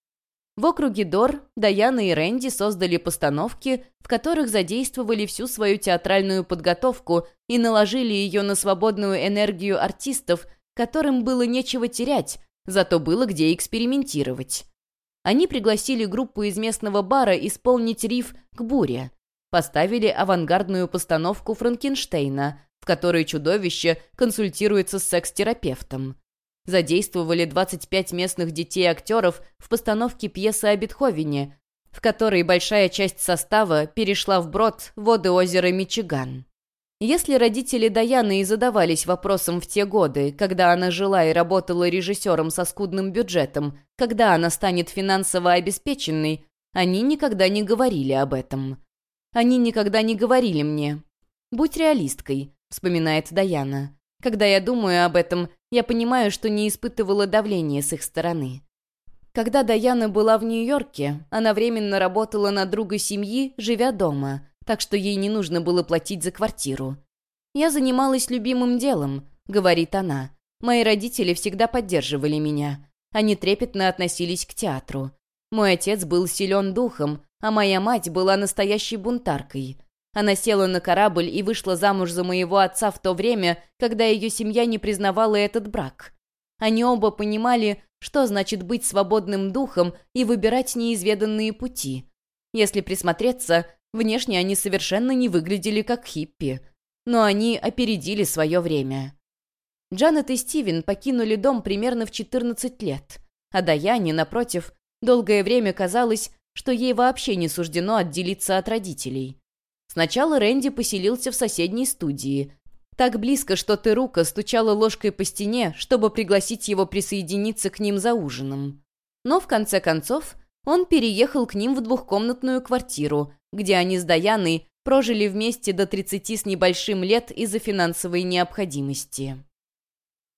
Speaker 1: В округе Дор Даяна и Рэнди создали постановки, в которых задействовали всю свою театральную подготовку и наложили ее на свободную энергию артистов, которым было нечего терять, зато было где экспериментировать. Они пригласили группу из местного бара исполнить риф к буре, поставили авангардную постановку Франкенштейна, в которой чудовище консультируется с секс-терапевтом. Задействовали двадцать пять местных детей-актеров в постановке пьесы о Бетховене, в которой большая часть состава перешла вброд в воды озера Мичиган. Если родители Даяны и задавались вопросом в те годы, когда она жила и работала режиссером со скудным бюджетом, когда она станет финансово обеспеченной, они никогда не говорили об этом. Они никогда не говорили мне. «Будь реалисткой», — вспоминает Даяна. «Когда я думаю об этом, я понимаю, что не испытывала давления с их стороны». Когда Даяна была в Нью-Йорке, она временно работала на друга семьи, живя дома, так что ей не нужно было платить за квартиру. «Я занималась любимым делом», — говорит она. «Мои родители всегда поддерживали меня. Они трепетно относились к театру. Мой отец был силен духом, а моя мать была настоящей бунтаркой. Она села на корабль и вышла замуж за моего отца в то время, когда ее семья не признавала этот брак. Они оба понимали, что значит быть свободным духом и выбирать неизведанные пути. Если присмотреться, внешне они совершенно не выглядели как хиппи. Но они опередили свое время». Джанет и Стивен покинули дом примерно в четырнадцать лет, а Даяне, напротив, долгое время казалось, что ей вообще не суждено отделиться от родителей. Сначала Рэнди поселился в соседней студии, так близко, что Терука стучала ложкой по стене, чтобы пригласить его присоединиться к ним за ужином. Но в конце концов он переехал к ним в двухкомнатную квартиру, где они с Даяной прожили вместе до тридцати с небольшим лет из-за финансовой необходимости.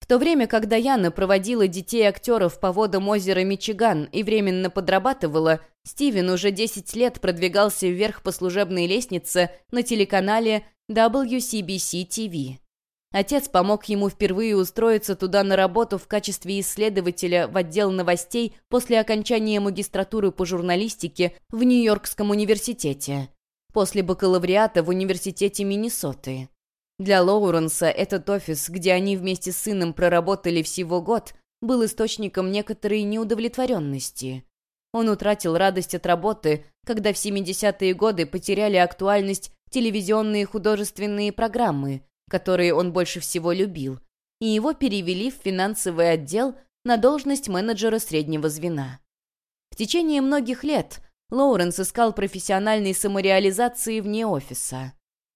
Speaker 1: В то время, когда Яна проводила детей актеров по водам озера Мичиган и временно подрабатывала, Стивен уже десять лет продвигался вверх по служебной лестнице на телеканале дабл ю си би си ти ви. Отец помог ему впервые устроиться туда на работу в качестве исследователя в отдел новостей после окончания магистратуры по журналистике в Нью-Йоркском университете, после бакалавриата в университете Миннесоты. Для Лоуренса этот офис, где они вместе с сыном проработали всего год, был источником некоторой неудовлетворенности. Он утратил радость от работы, когда в семидесятые годы потеряли актуальность телевизионные художественные программы, которые он больше всего любил, и его перевели в финансовый отдел на должность менеджера среднего звена. В течение многих лет Лоуренс искал профессиональной самореализации вне офиса.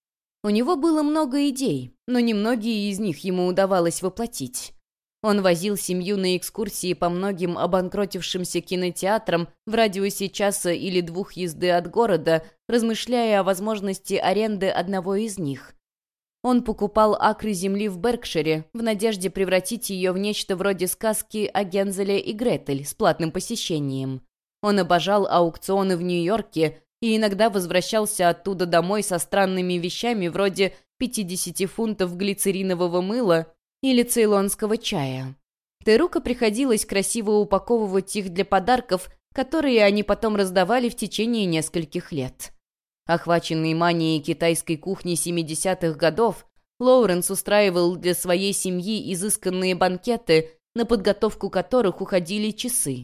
Speaker 1: У него было много идей, но немногие из них ему удавалось воплотить. Он возил семью на экскурсии по многим обанкротившимся кинотеатрам в радиусе часа или двух езды от города, размышляя о возможности аренды одного из них. Он покупал акры земли в Беркшире в надежде превратить ее в нечто вроде сказки о Гензеле и Гретель с платным посещением. Он обожал аукционы в Нью-Йорке и иногда возвращался оттуда домой со странными вещами вроде пятидесяти фунтов глицеринового мыла или цейлонского чая. Терука приходилось красиво упаковывать их для подарков, которые они потом раздавали в течение нескольких лет. Охваченный манией китайской кухни семидесятых годов, Лоуренс устраивал для своей семьи изысканные банкеты, на подготовку которых уходили часы.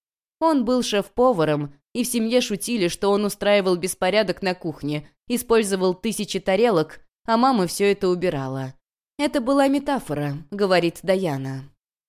Speaker 1: Он был шеф-поваром, и в семье шутили, что он устраивал беспорядок на кухне, использовал тысячи тарелок, а мама все это убирала. «Это была метафора», — говорит Даяна.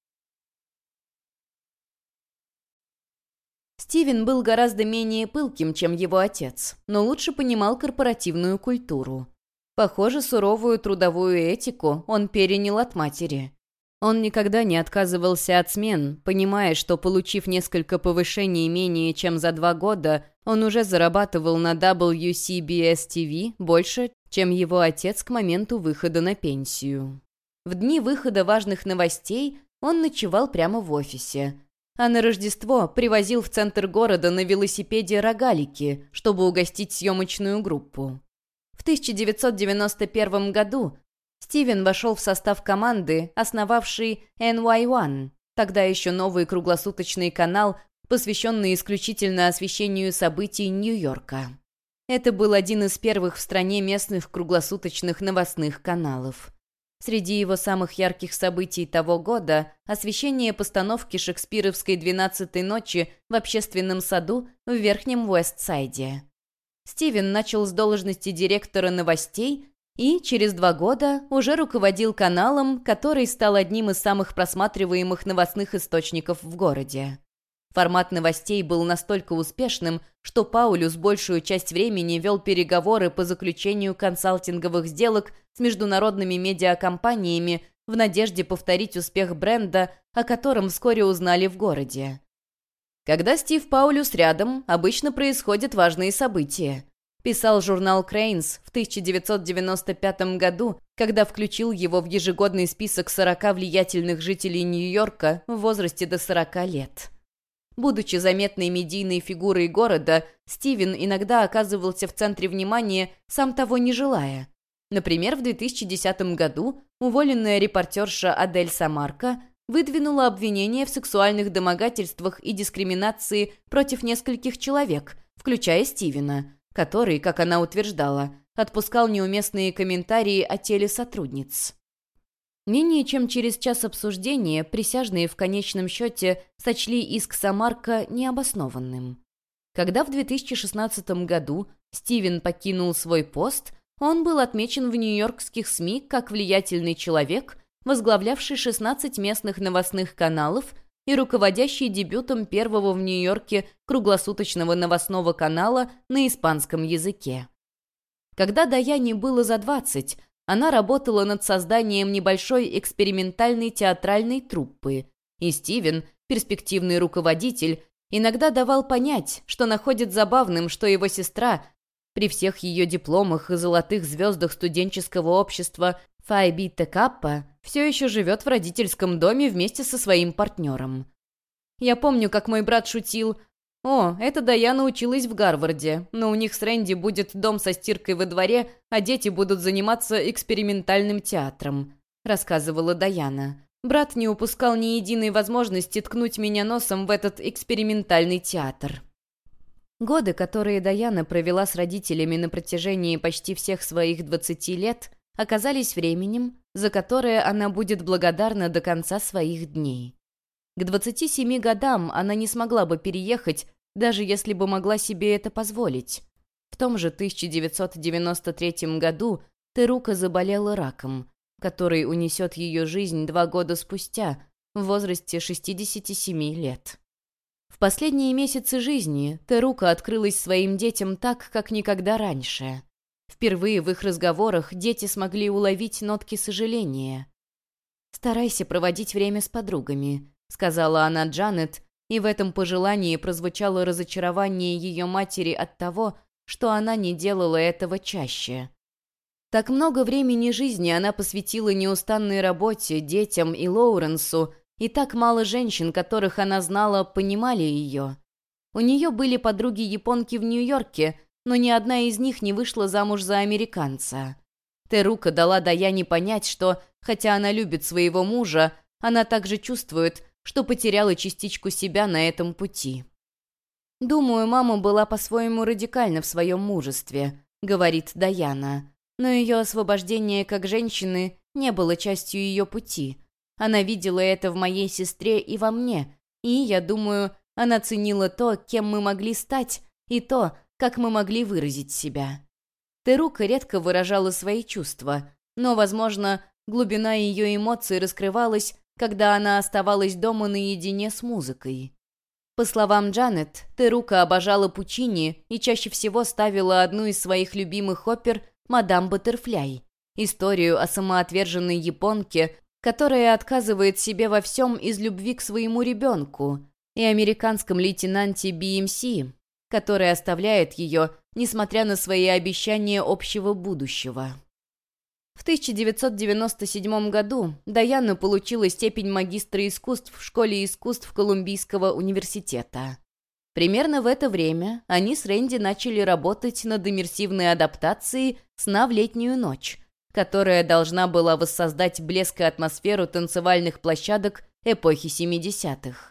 Speaker 1: Стивен был гораздо менее пылким, чем его отец, но лучше понимал корпоративную культуру. Похоже, суровую трудовую этику он перенял от матери. Он никогда не отказывался от смен, понимая, что, получив несколько повышений менее чем за два года, он уже зарабатывал на дабл ю си би эс ти ви больше, чем его отец к моменту выхода на пенсию. В дни выхода важных новостей он ночевал прямо в офисе, а на Рождество привозил в центр города на велосипеде рогалики, чтобы угостить съемочную группу. В тысяча девятьсот девяносто первом году Стивен вошел в состав команды, основавшей эн уай один, тогда еще новый круглосуточный канал, посвященный исключительно освещению событий Нью-Йорка. Это был один из первых в стране местных круглосуточных новостных каналов. Среди его самых ярких событий того года – освещение постановки шекспировской «Двенадцатой ночи» в общественном саду в Верхнем Уэст-Сайде. Стивен начал с должности директора новостей и через два года уже руководил каналом, который стал одним из самых просматриваемых новостных источников в городе. Формат новостей был настолько успешным, что Паулюс большую часть времени вел переговоры по заключению консалтинговых сделок с международными медиакомпаниями в надежде повторить успех бренда, о котором вскоре узнали в городе. «Когда Стив Паулюс рядом, обычно происходят важные события», писал журнал «Крейнс» в тысяча девятьсот девяносто пятом году, когда включил его в ежегодный список сорока влиятельных жителей Нью-Йорка в возрасте до сорока лет. Будучи заметной медийной фигурой города, Стивен иногда оказывался в центре внимания, сам того не желая. Например, в две тысячи десятом году уволенная репортерша Адель Самарко выдвинула обвинение в сексуальных домогательствах и дискриминации против нескольких человек, включая Стивена, который, как она утверждала, отпускал неуместные комментарии о теле сотрудниц. Менее чем через час обсуждения присяжные в конечном счете сочли иск Самарко необоснованным. Когда в две тысячи шестнадцатом году Стивен покинул свой пост, он был отмечен в нью-йоркских СМИ как влиятельный человек, возглавлявший шестнадцать местных новостных каналов и руководящий дебютом первого в Нью-Йорке круглосуточного новостного канала на испанском языке. Когда Даяне было за двадцать, она работала над созданием небольшой экспериментальной театральной труппы, и Стивен, перспективный руководитель, иногда давал понять, что находит забавным, что его сестра, при всех ее дипломах и золотых звездах студенческого общества, Фай Битте Каппа все еще живет в родительском доме вместе со своим партнером. Я помню, как мой брат шутил: «О, эта Даяна училась в Гарварде, но у них с Рэнди будет дом со стиркой во дворе, а дети будут заниматься экспериментальным театром», — рассказывала Даяна. Брат не упускал ни единой возможности ткнуть меня носом в этот экспериментальный театр. Годы, которые Даяна провела с родителями на протяжении почти всех своих двадцати лет, оказались временем, за которое она будет благодарна до конца своих дней. К двадцати семи годам она не смогла бы переехать, даже если бы могла себе это позволить. В том же тысяча девятьсот девяносто третьем году Терука заболела раком, который унесет ее жизнь два года спустя, в возрасте шестидесяти семи лет. В последние месяцы жизни Терука открылась своим детям так, как никогда раньше. Впервые в их разговорах дети смогли уловить нотки сожаления. «Старайся проводить время с подругами», — сказала она Джанет, и в этом пожелании прозвучало разочарование ее матери от того, что она не делала этого чаще. Так много времени жизни она посвятила неустанной работе, детям и Лоуренсу, и так мало женщин, которых она знала, понимали ее. У нее были подруги-японки в Нью-Йорке, но ни одна из них не вышла замуж за американца. Терука дала Даяне понять, что, хотя она любит своего мужа, она также чувствует, что потеряла частичку себя на этом пути. «Думаю, мама была по-своему радикальна в своем мужестве», — говорит Даяна. «Но ее освобождение как женщины не было частью ее пути. Она видела это в моей сестре и во мне, и, я думаю, она ценила то, кем мы могли стать, и то, как мы могли выразить себя». Терука редко выражала свои чувства, но, возможно, глубина ее эмоций раскрывалась, когда она оставалась дома наедине с музыкой. По словам Джанет, Терука обожала Пучини и чаще всего ставила одну из своих любимых опер «Мадам Баттерфляй», историю о самоотверженной японке, которая отказывает себе во всем из любви к своему ребенку, и американском лейтенанте би эм си, который оставляет ее, несмотря на свои обещания общего будущего. В тысяча девятьсот девяносто седьмом году Даяна получила степень магистра искусств в Школе искусств Колумбийского университета. Примерно в это время они с Рэнди начали работать над иммерсивной адаптацией «Сна в летнюю ночь», которая должна была воссоздать блеск и атмосферу танцевальных площадок эпохи семидесятых.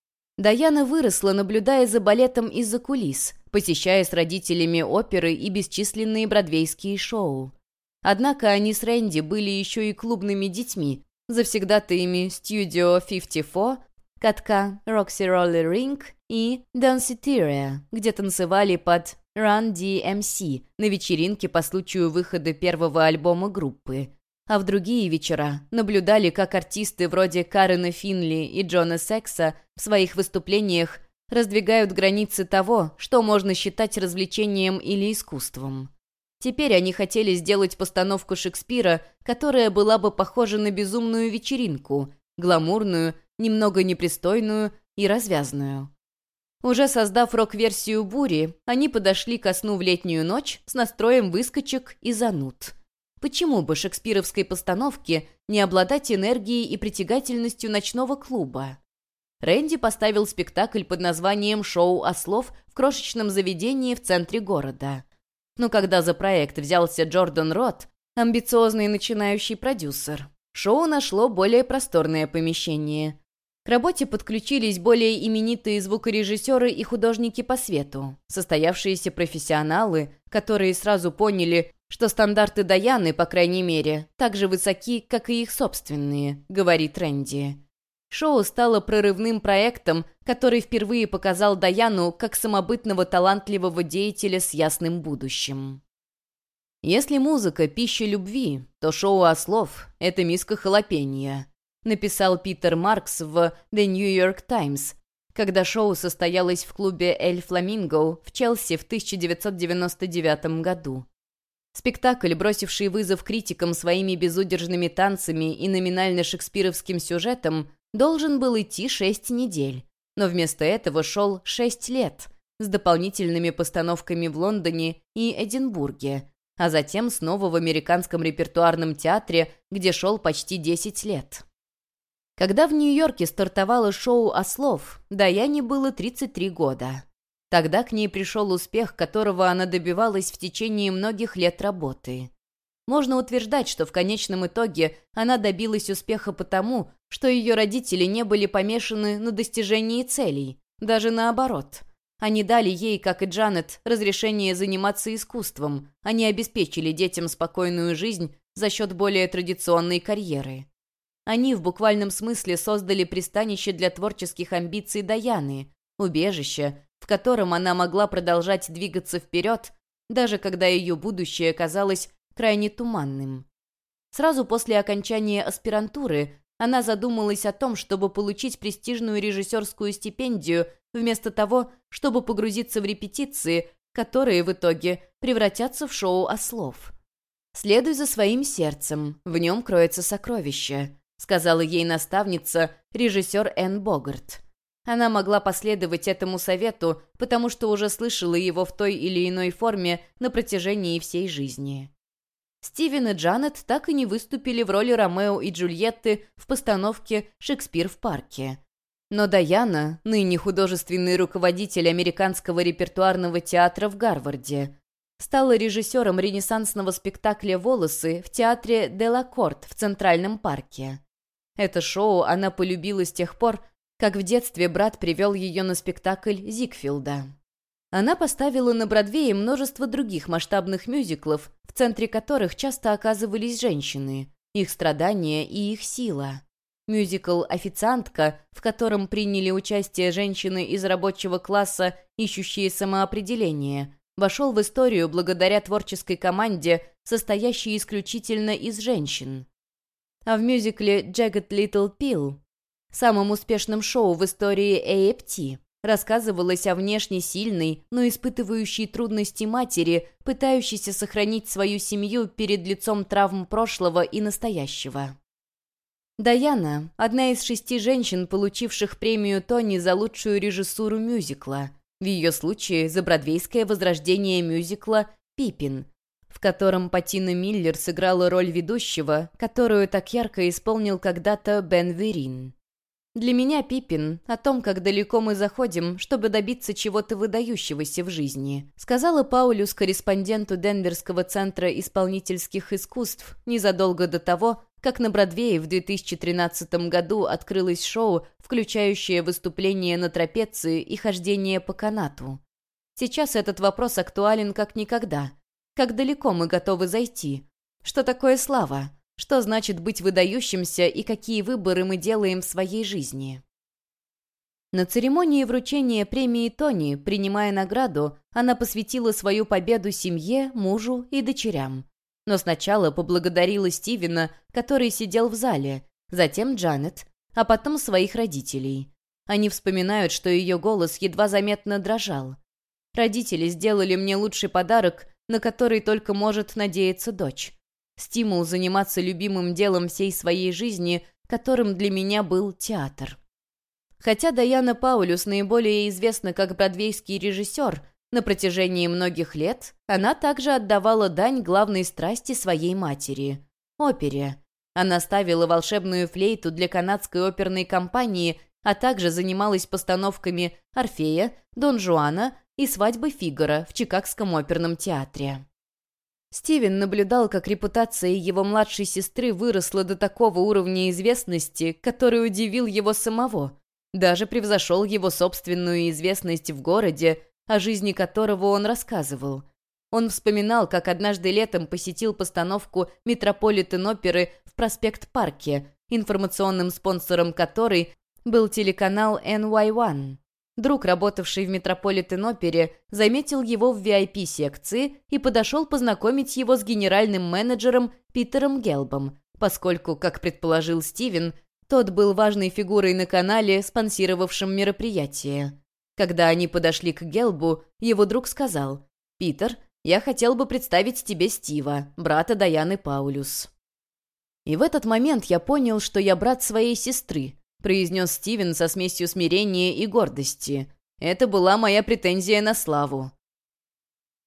Speaker 1: Даяна выросла, наблюдая за балетом из-за кулис, посещая с родителями оперы и бесчисленные бродвейские шоу. Однако они с Рэнди были еще и клубными детьми, завсегдатаями Studio пятьдесят четыре, катка Roxy Roller Ring и Danceteria, где танцевали под Run ди эм си на вечеринке по случаю выхода первого альбома группы. А в другие вечера наблюдали, как артисты вроде Карена Финли и Джона Секса в своих выступлениях раздвигают границы того, что можно считать развлечением или искусством. Теперь они хотели сделать постановку Шекспира, которая была бы похожа на безумную вечеринку, гламурную, немного непристойную и развязную. Уже создав рок-версию «Бури», они подошли ко сну в летнюю ночь с настроем выскочек и зануд. Почему бы шекспировской постановке не обладать энергией и притягательностью ночного клуба? Рэнди поставил спектакль под названием «Шоу ослов» в крошечном заведении в центре города. Но когда за проект взялся Джордан Рот, амбициозный начинающий продюсер, шоу нашло более просторное помещение. К работе подключились более именитые звукорежиссеры и художники по свету, состоявшиеся профессионалы, которые сразу поняли, что стандарты Даяны, по крайней мере, так же высоки, как и их собственные, говорит Рэнди. Шоу стало прорывным проектом, который впервые показал Даяну как самобытного талантливого деятеля с ясным будущим. «Если музыка – пища любви, то шоу ослов – это миска халапеньо», написал Питер Маркс в The New York Times, когда шоу состоялось в клубе «Эль Фламинго» в Челси в тысяча девятьсот девяносто девятом году. Спектакль, бросивший вызов критикам своими безудержными танцами и номинально-шекспировским сюжетом, должен был идти шесть недель, но вместо этого шел шесть лет, с дополнительными постановками в Лондоне и Эдинбурге, а затем снова в Американском репертуарном театре, где шел почти десять лет. Когда в Нью-Йорке стартовало шоу «Ослов», Даяне было тридцать три года. Тогда к ней пришел успех, которого она добивалась в течение многих лет работы. Можно утверждать, что в конечном итоге она добилась успеха потому, что ее родители не были помешаны на достижении целей, даже наоборот. Они дали ей, как и Джанет, разрешение заниматься искусством, они обеспечили детям спокойную жизнь за счет более традиционной карьеры. Они в буквальном смысле создали пристанище для творческих амбиций Даяны, убежище, в котором она могла продолжать двигаться вперед, даже когда ее будущее казалось крайне туманным. Сразу после окончания аспирантуры она задумалась о том, чтобы получить престижную режиссерскую стипендию, вместо того, чтобы погрузиться в репетиции, которые в итоге превратятся в шоу «Ослов». «Следуй за своим сердцем, в нем кроется сокровище», сказала ей наставница, режиссер Энн Богарт. Она могла последовать этому совету, потому что уже слышала его в той или иной форме на протяжении всей жизни. Стивен и Джанет так и не выступили в роли Ромео и Джульетты в постановке «Шекспир в парке». Но Даяна, ныне художественный руководитель Американского репертуарного театра в Гарварде, стала режиссером ренессансного спектакля «Волосы» в театре Делакорт в Центральном парке. Это шоу она полюбила с тех пор, как в детстве брат привел ее на спектакль Зигфилда. Она поставила на Бродвее множество других масштабных мюзиклов, в центре которых часто оказывались женщины, их страдания и их сила. Мюзикл «Официантка», в котором приняли участие женщины из рабочего класса, ищущие самоопределение, вошел в историю благодаря творческой команде, состоящей исключительно из женщин. А в мюзикле «Jagged Little Pill», самом успешном шоу в истории эй эф ти, рассказывалось о внешне сильной, но испытывающей трудности матери, пытающейся сохранить свою семью перед лицом травм прошлого и настоящего. Даяна – одна из шести женщин, получивших премию Тони за лучшую режиссуру мюзикла. В ее случае за бродвейское возрождение мюзикла «Пиппин», в котором Патина Миллер сыграла роль ведущего, которую так ярко исполнил когда-то Бен Верин. Для меня Пиппин о том, как далеко мы заходим, чтобы добиться чего-то выдающегося в жизни, сказала Паулюс корреспонденту Денверского центра исполнительских искусств незадолго до того, как на Бродвее в две тысячи тринадцатом году открылось шоу, включающее выступление на трапеции и хождение по канату. Сейчас этот вопрос актуален как никогда. Как далеко мы готовы зайти? Что такое слава? Что значит быть выдающимся и какие выборы мы делаем в своей жизни? На церемонии вручения премии Тони, принимая награду, она посвятила свою победу семье, мужу и дочерям. Но сначала поблагодарила Стивена, который сидел в зале, затем Джанет, а потом своих родителей. Они вспоминают, что ее голос едва заметно дрожал. «Родители сделали мне лучший подарок, на который только может надеяться дочь. Стимул заниматься любимым делом всей своей жизни, которым для меня был театр». Хотя Даяна Паулюс наиболее известна как бродвейский режиссер, на протяжении многих лет она также отдавала дань главной страсти своей матери – опере. Она ставила волшебную флейту для канадской оперной компании, а также занималась постановками «Орфея», «Дон Жуана» и «Свадьбы Фигаро» в Чикагском оперном театре. Стивен наблюдал, как репутация его младшей сестры выросла до такого уровня известности, который удивил его самого, даже превзошел его собственную известность в городе, о жизни которого он рассказывал. Он вспоминал, как однажды летом посетил постановку Метрополитен-оперы в Проспект-парке, информационным спонсором которой был телеканал эн уай один. Друг, работавший в Метрополитен-опере, заметил его в ви ай пи-секции и подошел познакомить его с генеральным менеджером Питером Гелбом, поскольку, как предположил Стивен, тот был важной фигурой на канале, спонсировавшем мероприятие. Когда они подошли к Гелбу, его друг сказал: «Питер, я хотел бы представить тебе Стива, брата Даяны Паулюс». «И в этот момент я понял, что я брат своей сестры», произнес Стивен со смесью смирения и гордости. «Это была моя претензия на славу».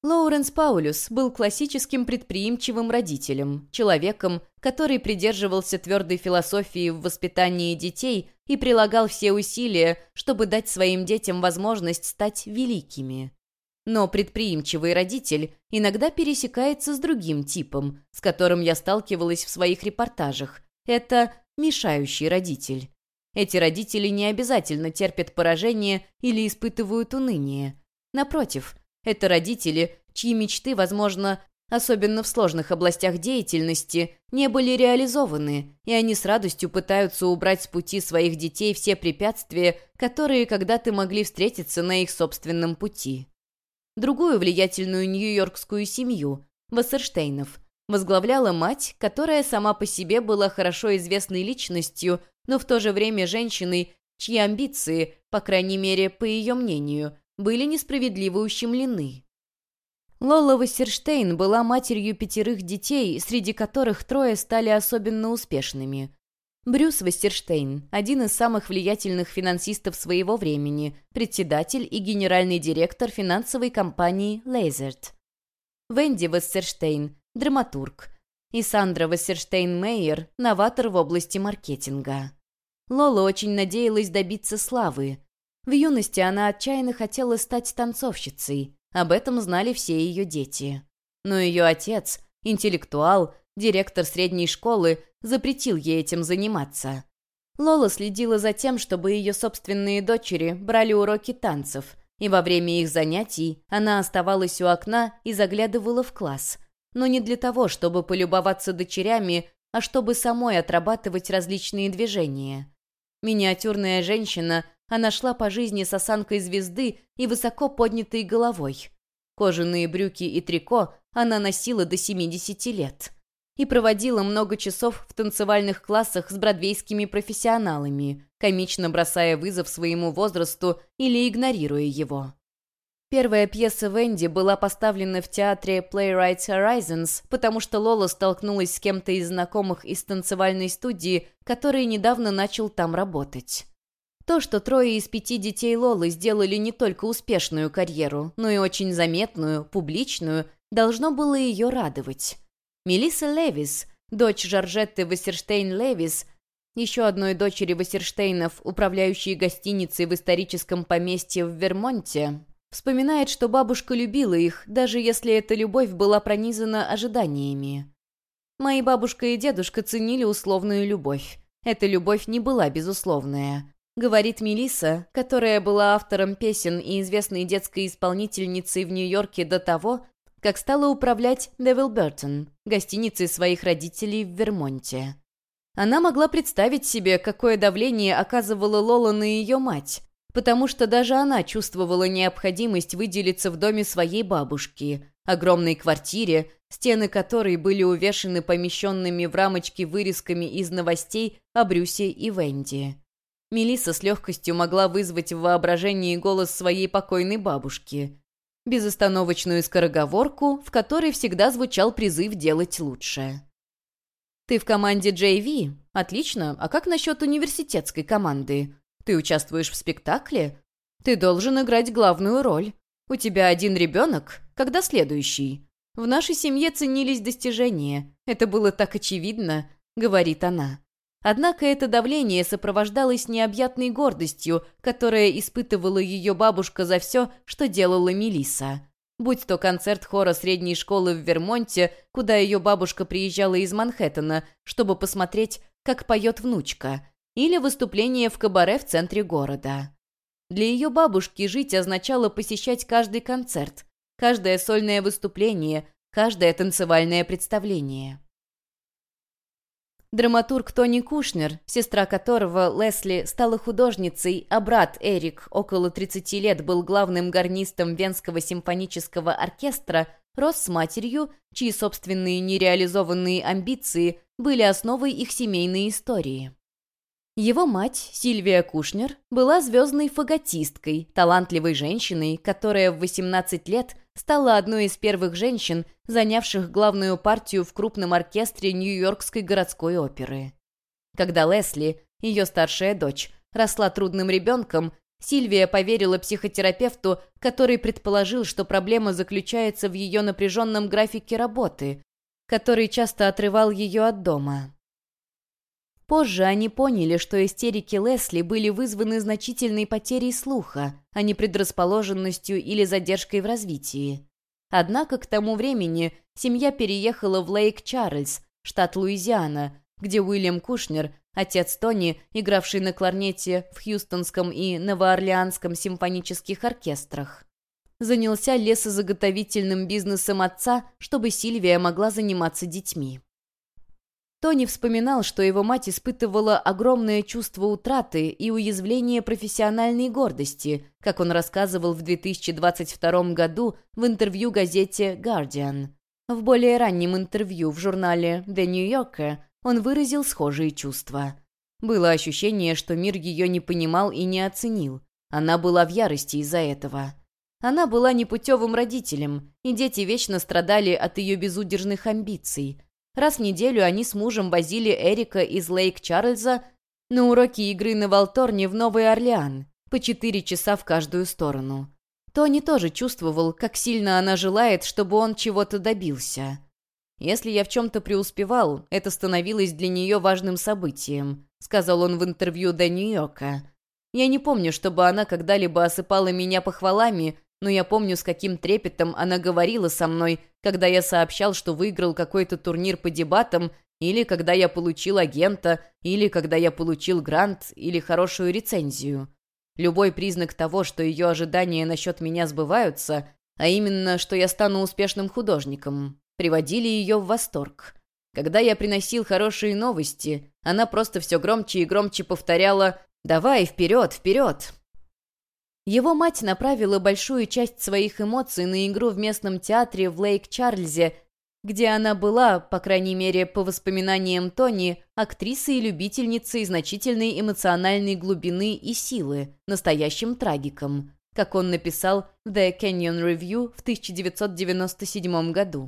Speaker 1: Лоуренс Паулюс был классическим предприимчивым родителем, человеком, который придерживался твердой философии в воспитании детей и прилагал все усилия, чтобы дать своим детям возможность стать великими. Но предприимчивый родитель иногда пересекается с другим типом, с которым я сталкивалась в своих репортажах. Это мешающий родитель. Эти родители не обязательно терпят поражение или испытывают уныние. Напротив, это родители, чьи мечты, возможно, особенно в сложных областях деятельности, не были реализованы, и они с радостью пытаются убрать с пути своих детей все препятствия, которые когда-то могли встретиться на их собственном пути. Другую влиятельную нью-йоркскую семью, Вассерштейнов, возглавляла мать, которая сама по себе была хорошо известной личностью, но в то же время женщиной, чьи амбиции, по крайней мере, по ее мнению, были несправедливо ущемлены. Лола Вассерштейн была матерью пятерых детей, среди которых трое стали особенно успешными. Брюс Вассерштейн – один из самых влиятельных финансистов своего времени, председатель и генеральный директор финансовой компании Lazard. Венди Вассерштейн – драматург. И Сандра Вассерштейн-Мейер – новатор в области маркетинга. Лола очень надеялась добиться славы. В юности она отчаянно хотела стать танцовщицей. Об этом знали все ее дети. Но ее отец, интеллектуал, директор средней школы, запретил ей этим заниматься. Лола следила за тем, чтобы ее собственные дочери брали уроки танцев, и во время их занятий она оставалась у окна и заглядывала в класс. Но не для того, чтобы полюбоваться дочерями, а чтобы самой отрабатывать различные движения. Миниатюрная женщина, она шла по жизни с осанкой звезды и высоко поднятой головой. Кожаные брюки и трико она носила до семидесяти лет. И проводила много часов в танцевальных классах с бродвейскими профессионалами, комично бросая вызов своему возрасту или игнорируя его. Первая пьеса Венди была поставлена в театре Playwrights Horizons, потому что Лола столкнулась с кем-то из знакомых из танцевальной студии, который недавно начал там работать. То, что трое из пяти детей Лолы сделали не только успешную карьеру, но и очень заметную, публичную, должно было ее радовать. Мелисса Левис, дочь Жоржетты Вассерштейн-Левис, еще одной дочери Вассерштейнов, управляющей гостиницей в историческом поместье в Вермонте, вспоминает, что бабушка любила их, даже если эта любовь была пронизана ожиданиями. «Мои бабушка и дедушка ценили условную любовь. Эта любовь не была безусловная», — говорит Мелисса, которая была автором песен и известной детской исполнительницей в Нью-Йорке до того, как стала управлять Девил Бертон, гостиницей своих родителей в Вермонте. Она могла представить себе, какое давление оказывала Лола на ее мать, потому что даже она чувствовала необходимость выделиться в доме своей бабушки, огромной квартире, стены которой были увешаны помещенными в рамочки вырезками из новостей о Брюсе и Венди. Мелисса с легкостью могла вызвать в воображении голос своей покойной бабушки, безостановочную скороговорку, в которой всегда звучал призыв делать лучше. «Ты в команде джей ви? Отлично. А как насчет университетской команды? Ты участвуешь в спектакле? Ты должен играть главную роль. У тебя один ребенок? Когда следующий? В нашей семье ценились достижения. Это было так очевидно», — говорит она. Однако это давление сопровождалось необъятной гордостью, которая испытывала ее бабушка за все, что делала Мелисса. Будь то концерт хора средней школы в Вермонте, куда ее бабушка приезжала из Манхэттена, чтобы посмотреть, как поет внучка, или выступление в кабаре в центре города. Для ее бабушки жить означало посещать каждый концерт, каждое сольное выступление, каждое танцевальное представление. Драматург Тони Кушнер, сестра которого, Лесли, стала художницей, а брат Эрик, около тридцати лет, был главным гарнистом Венского симфонического оркестра, рос с матерью, чьи собственные нереализованные амбиции были основой их семейной истории. Его мать, Сильвия Кушнер, была звездной фаготисткой, талантливой женщиной, которая в восемнадцать лет стала одной из первых женщин, занявших главную партию в крупном оркестре Нью-Йоркской городской оперы. Когда Лесли, ее старшая дочь, росла трудным ребенком, Сильвия поверила психотерапевту, который предположил, что проблема заключается в ее напряженном графике работы, который часто отрывал ее от дома. Позже они поняли, что истерики Лесли были вызваны значительной потерей слуха, а не предрасположенностью или задержкой в развитии. Однако к тому времени семья переехала в Лейк-Чарльз, штат Луизиана, где Уильям Кушнер, отец Тони, игравший на кларнете в Хьюстонском и Новоорлеанском симфонических оркестрах, занялся лесозаготовительным бизнесом отца, чтобы Сильвия могла заниматься детьми. Тони вспоминал, что его мать испытывала огромное чувство утраты и уязвления профессиональной гордости, как он рассказывал в две тысячи двадцать втором году в интервью газете «Guardian». В более раннем интервью в журнале «The New Yorker» он выразил схожие чувства. Было ощущение, что мир ее не понимал и не оценил. Она была в ярости из-за этого. Она была непутевым родителем, и дети вечно страдали от ее безудержных амбиций. Раз в неделю они с мужем возили Эрика из Лейк-Чарльза на уроки игры на валторне в Новый Орлеан, по четыре часа в каждую сторону. Тони тоже чувствовал, как сильно она желает, чтобы он чего-то добился. «Если я в чем-то преуспевал, это становилось для нее важным событием», сказал он в интервью «The New Yorker». «Я не помню, чтобы она когда-либо осыпала меня похвалами, но я помню, с каким трепетом она говорила со мной, когда я сообщал, что выиграл какой-то турнир по дебатам, или когда я получил агента, или когда я получил грант, или хорошую рецензию. Любой признак того, что ее ожидания насчет меня сбываются, а именно, что я стану успешным художником, приводили ее в восторг. Когда я приносил хорошие новости, она просто все громче и громче повторяла «Давай, вперед, вперед!». Его мать направила большую часть своих эмоций на игру в местном театре в Лейк-Чарльзе, где она была, по крайней мере, по воспоминаниям Тони, актрисой и любительницей значительной эмоциональной глубины и силы, настоящим трагиком, как он написал в The Canyon Review в тысяча девятьсот девяносто седьмом году.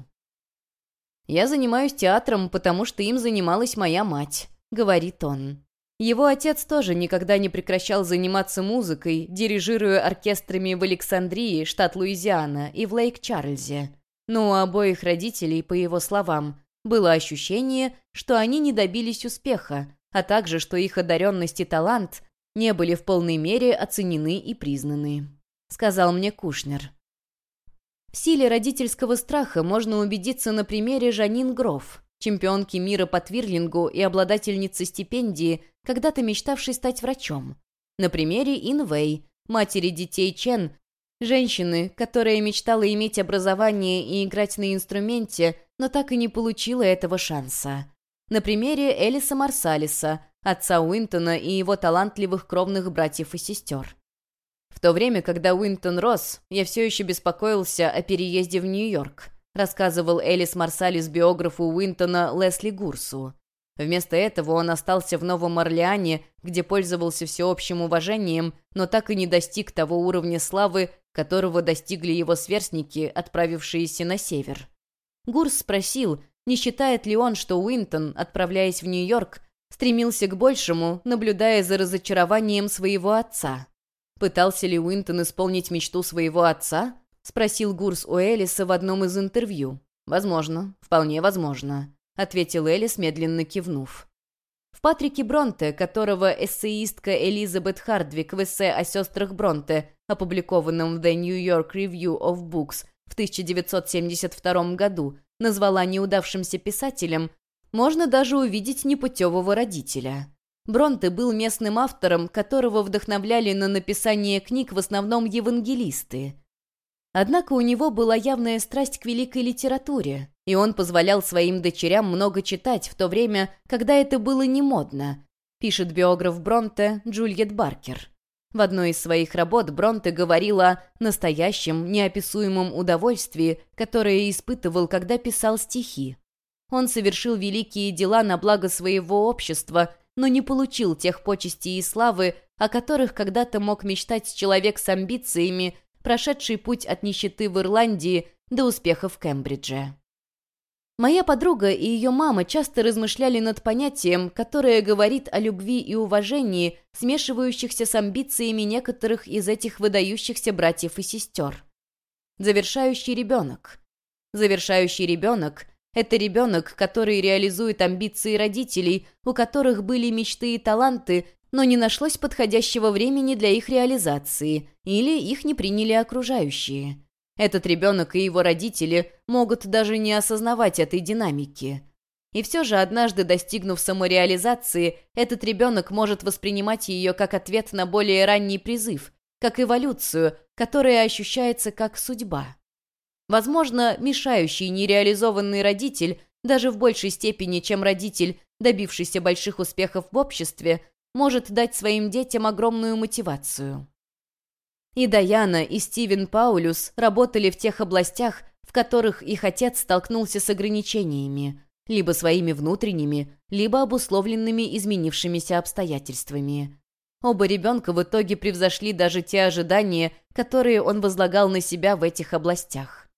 Speaker 1: «Я занимаюсь театром, потому что им занималась моя мать», — говорит он. Его отец тоже никогда не прекращал заниматься музыкой, дирижируя оркестрами в Александрии, штат Луизиана, и в Лейк-Чарльзе. Но у обоих родителей, по его словам, было ощущение, что они не добились успеха, а также, что их одаренность и талант не были в полной мере оценены и признаны, сказал мне Кушнер. В силе родительского страха можно убедиться на примере Жанин Гроф, чемпионки мира по твирлингу и обладательницы стипендии, когда-то мечтавшей стать врачом. На примере Ин Вэй, матери детей Чен, женщины, которая мечтала иметь образование и играть на инструменте, но так и не получила этого шанса. На примере Элиса Марсалиса, отца Уинтона и его талантливых кровных братьев и сестер. В то время, когда Уинтон рос, я все еще беспокоился о переезде в Нью-Йорк, рассказывал Элис Марсалис биографу Уинтона Лесли Гурсу. Вместо этого он остался в Новом Орлеане, где пользовался всеобщим уважением, но так и не достиг того уровня славы, которого достигли его сверстники, отправившиеся на север. Гурс спросил, не считает ли он, что Уинтон, отправляясь в Нью-Йорк, стремился к большему, наблюдая за разочарованием своего отца. «Пытался ли Уинтон исполнить мечту своего отца?» — спросил Гурс у Элиса в одном из интервью. «Возможно, вполне возможно», — ответил Элис, медленно кивнув. В Патрике Бронте, которого эссеистка Элизабет Хардвик в эссе о сестрах Бронте, опубликованном в The New York Review of Books в тысяча девятьсот семьдесят втором году, назвала неудавшимся писателем, можно даже увидеть непутевого родителя. Бронте был местным автором, которого вдохновляли на написание книг в основном евангелисты. Однако у него была явная страсть к великой литературе, и он позволял своим дочерям много читать в то время, когда это было не модно, пишет биограф Бронте Джульет Баркер. В одной из своих работ Бронте говорила о настоящем, неописуемом удовольствии, которое испытывал, когда писал стихи. Он совершил великие дела на благо своего общества, но не получил тех почестей и славы, о которых когда-то мог мечтать человек с амбициями, прошедший путь от нищеты в Ирландии до успеха в Кембридже. Моя подруга и ее мама часто размышляли над понятием, которое говорит о любви и уважении, смешивающихся с амбициями некоторых из этих выдающихся братьев и сестер. Завершающий ребенок. Завершающий ребенок – это ребенок, который реализует амбиции родителей, у которых были мечты и таланты, но не нашлось подходящего времени для их реализации, или их не приняли окружающие. Этот ребенок и его родители могут даже не осознавать этой динамики. И все же, однажды достигнув самореализации, этот ребенок может воспринимать ее как ответ на более ранний призыв, как эволюцию, которая ощущается как судьба. Возможно, мешающий нереализованный родитель, даже в большей степени, чем родитель, добившийся больших успехов в обществе, может дать своим детям огромную мотивацию. И Даяна, и Стивен Паулюс работали в тех областях, в которых их отец столкнулся с ограничениями, либо своими внутренними, либо обусловленными изменившимися обстоятельствами. Оба ребенка в итоге превзошли даже те ожидания, которые он возлагал на себя в этих областях.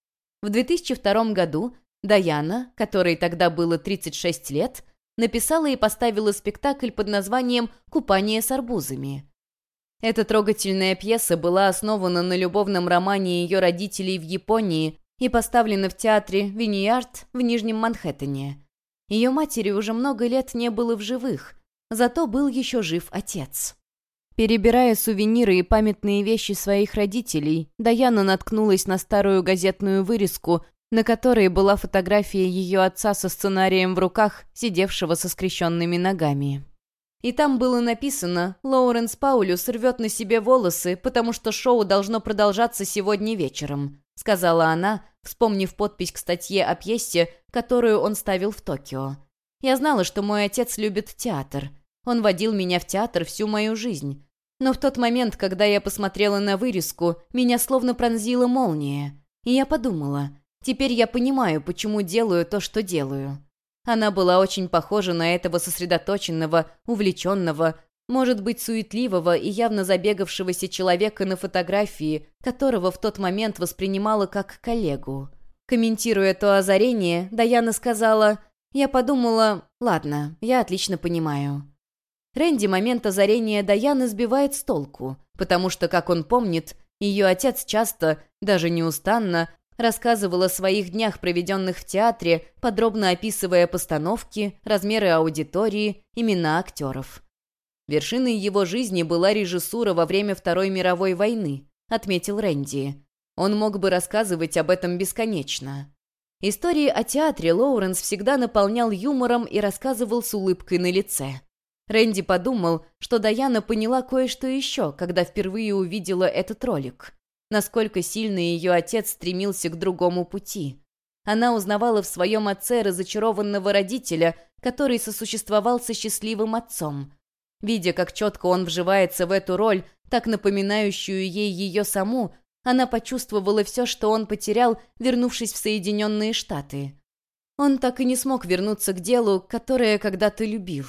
Speaker 1: В две тысячи втором году Даяна, которой тогда было тридцать шесть лет, написала и поставила спектакль под названием «Купание с арбузами». Эта трогательная пьеса была основана на любовном романе ее родителей в Японии и поставлена в театре «Виньярд» в Нижнем Манхэттене. Ее матери уже много лет не было в живых, зато был еще жив отец. Перебирая сувениры и памятные вещи своих родителей, Даяна наткнулась на старую газетную вырезку, на которой была фотография ее отца со сценарием в руках, сидевшего со скрещенными ногами. И там было написано: «Лоуренс Паулюс рвет на себе волосы, потому что шоу должно продолжаться сегодня вечером», сказала она, вспомнив подпись к статье о пьесе, которую он ставил в Токио. «Я знала, что мой отец любит театр. Он водил меня в театр всю мою жизнь. Но в тот момент, когда я посмотрела на вырезку, меня словно пронзила молния. И я подумала, теперь я понимаю, почему делаю то, что делаю». Она была очень похожа на этого сосредоточенного, увлеченного, может быть, суетливого и явно забегавшегося человека на фотографии, которого в тот момент воспринимала как коллегу. Комментируя то озарение, Даяна сказала: «Я подумала, ладно, я отлично понимаю». Рэнди момент озарения Даяны сбивает с толку, потому что, как он помнит, ее отец часто, даже неустанно, рассказывал о своих днях, проведенных в театре, подробно описывая постановки, размеры аудитории, имена актеров. «Вершиной его жизни была режиссура во время Второй мировой войны», — отметил Рэнди. «Он мог бы рассказывать об этом бесконечно». Истории о театре Лоуренс всегда наполнял юмором и рассказывал с улыбкой на лице. Рэнди подумал, что Даяна поняла кое-что еще, когда впервые увидела этот ролик. Насколько сильно ее отец стремился к другому пути. Она узнавала в своем отце разочарованного родителя, который сосуществовал со счастливым отцом. Видя, как четко он вживается в эту роль, так напоминающую ей ее саму, она почувствовала все, что он потерял, вернувшись в Соединенные Штаты. Он так и не смог вернуться к делу, которое когда-то любил.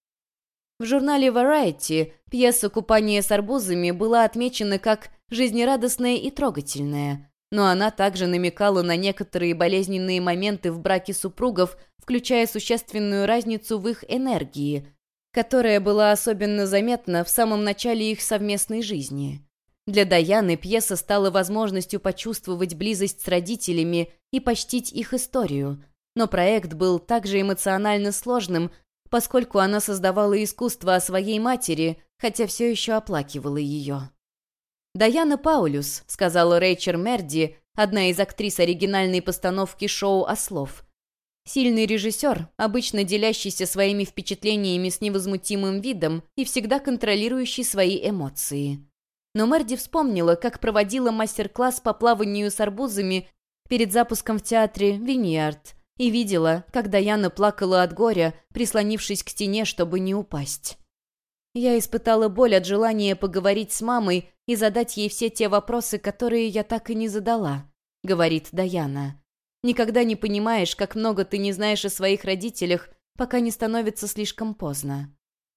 Speaker 1: В журнале Variety пьеса «Купание с арбузами» была отмечена как жизнерадостная и трогательная, но она также намекала на некоторые болезненные моменты в браке супругов, включая существенную разницу в их энергии, которая была особенно заметна в самом начале их совместной жизни. Для Даяны пьеса стала возможностью почувствовать близость с родителями и почтить их историю, но проект был также эмоционально сложным, поскольку она создавала искусство о своей матери, хотя все еще оплакивала ее. «Даяна Паулюс», — сказала Рэйчел Мерди, одна из актрис оригинальной постановки шоу «Ослов». Сильный режиссер, обычно делящийся своими впечатлениями с невозмутимым видом и всегда контролирующий свои эмоции. Но Мерди вспомнила, как проводила мастер-класс по плаванию с арбузами перед запуском в театре «Виньярд», и видела, как Даяна плакала от горя, прислонившись к стене, чтобы не упасть. «Я испытала боль от желания поговорить с мамой и задать ей все те вопросы, которые я так и не задала», — говорит Даяна. «Никогда не понимаешь, как много ты не знаешь о своих родителях, пока не становится слишком поздно».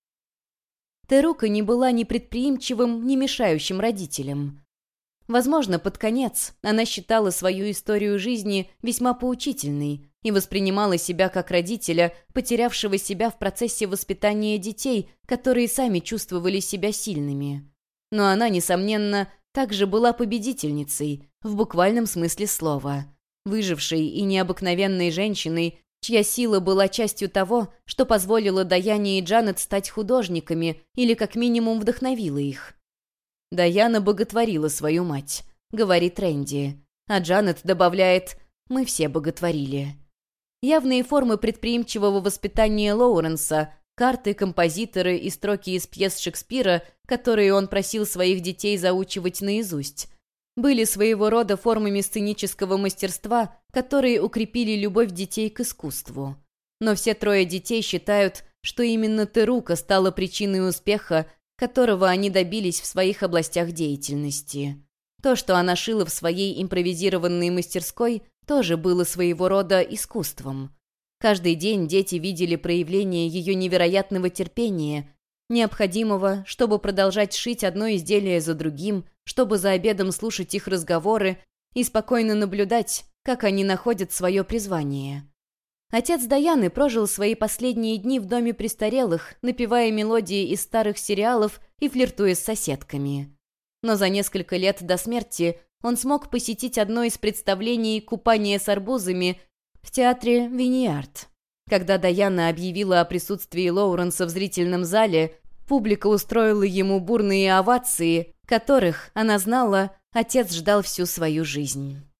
Speaker 1: Терука не была ни предприимчивым, ни мешающим родителем. Возможно, под конец она считала свою историю жизни весьма поучительной и воспринимала себя как родителя, потерявшего себя в процессе воспитания детей, которые сами чувствовали себя сильными. Но она, несомненно, также была победительницей, в буквальном смысле слова, выжившей и необыкновенной женщиной, чья сила была частью того, что позволило Даяне и Джанет стать художниками или как минимум вдохновило их. «Даяна боготворила свою мать», — говорит Рэнди, а Джанет добавляет «мы все боготворили». Явные формы предприимчивого воспитания Лоуренса, карты, композиторы и строки из пьес Шекспира, которые он просил своих детей заучивать наизусть, были своего рода формами сценического мастерства, которые укрепили любовь детей к искусству. Но все трое детей считают, что именно Терука стала причиной успеха, которого они добились в своих областях деятельности. То, что она шила в своей импровизированной мастерской, тоже было своего рода искусством. Каждый день дети видели проявление ее невероятного терпения, необходимого, чтобы продолжать шить одно изделие за другим, чтобы за обедом слушать их разговоры и спокойно наблюдать, как они находят свое призвание. Отец Даяны прожил свои последние дни в доме престарелых, напевая мелодии из старых сериалов и флиртуя с соседками. Но за несколько лет до смерти он смог посетить одно из представлений «Купание с арбузами» в театре «Виньярд». Когда Даяна объявила о присутствии Лоуренса в зрительном зале, публика устроила ему бурные овации, которых, она знала, отец ждал всю свою жизнь.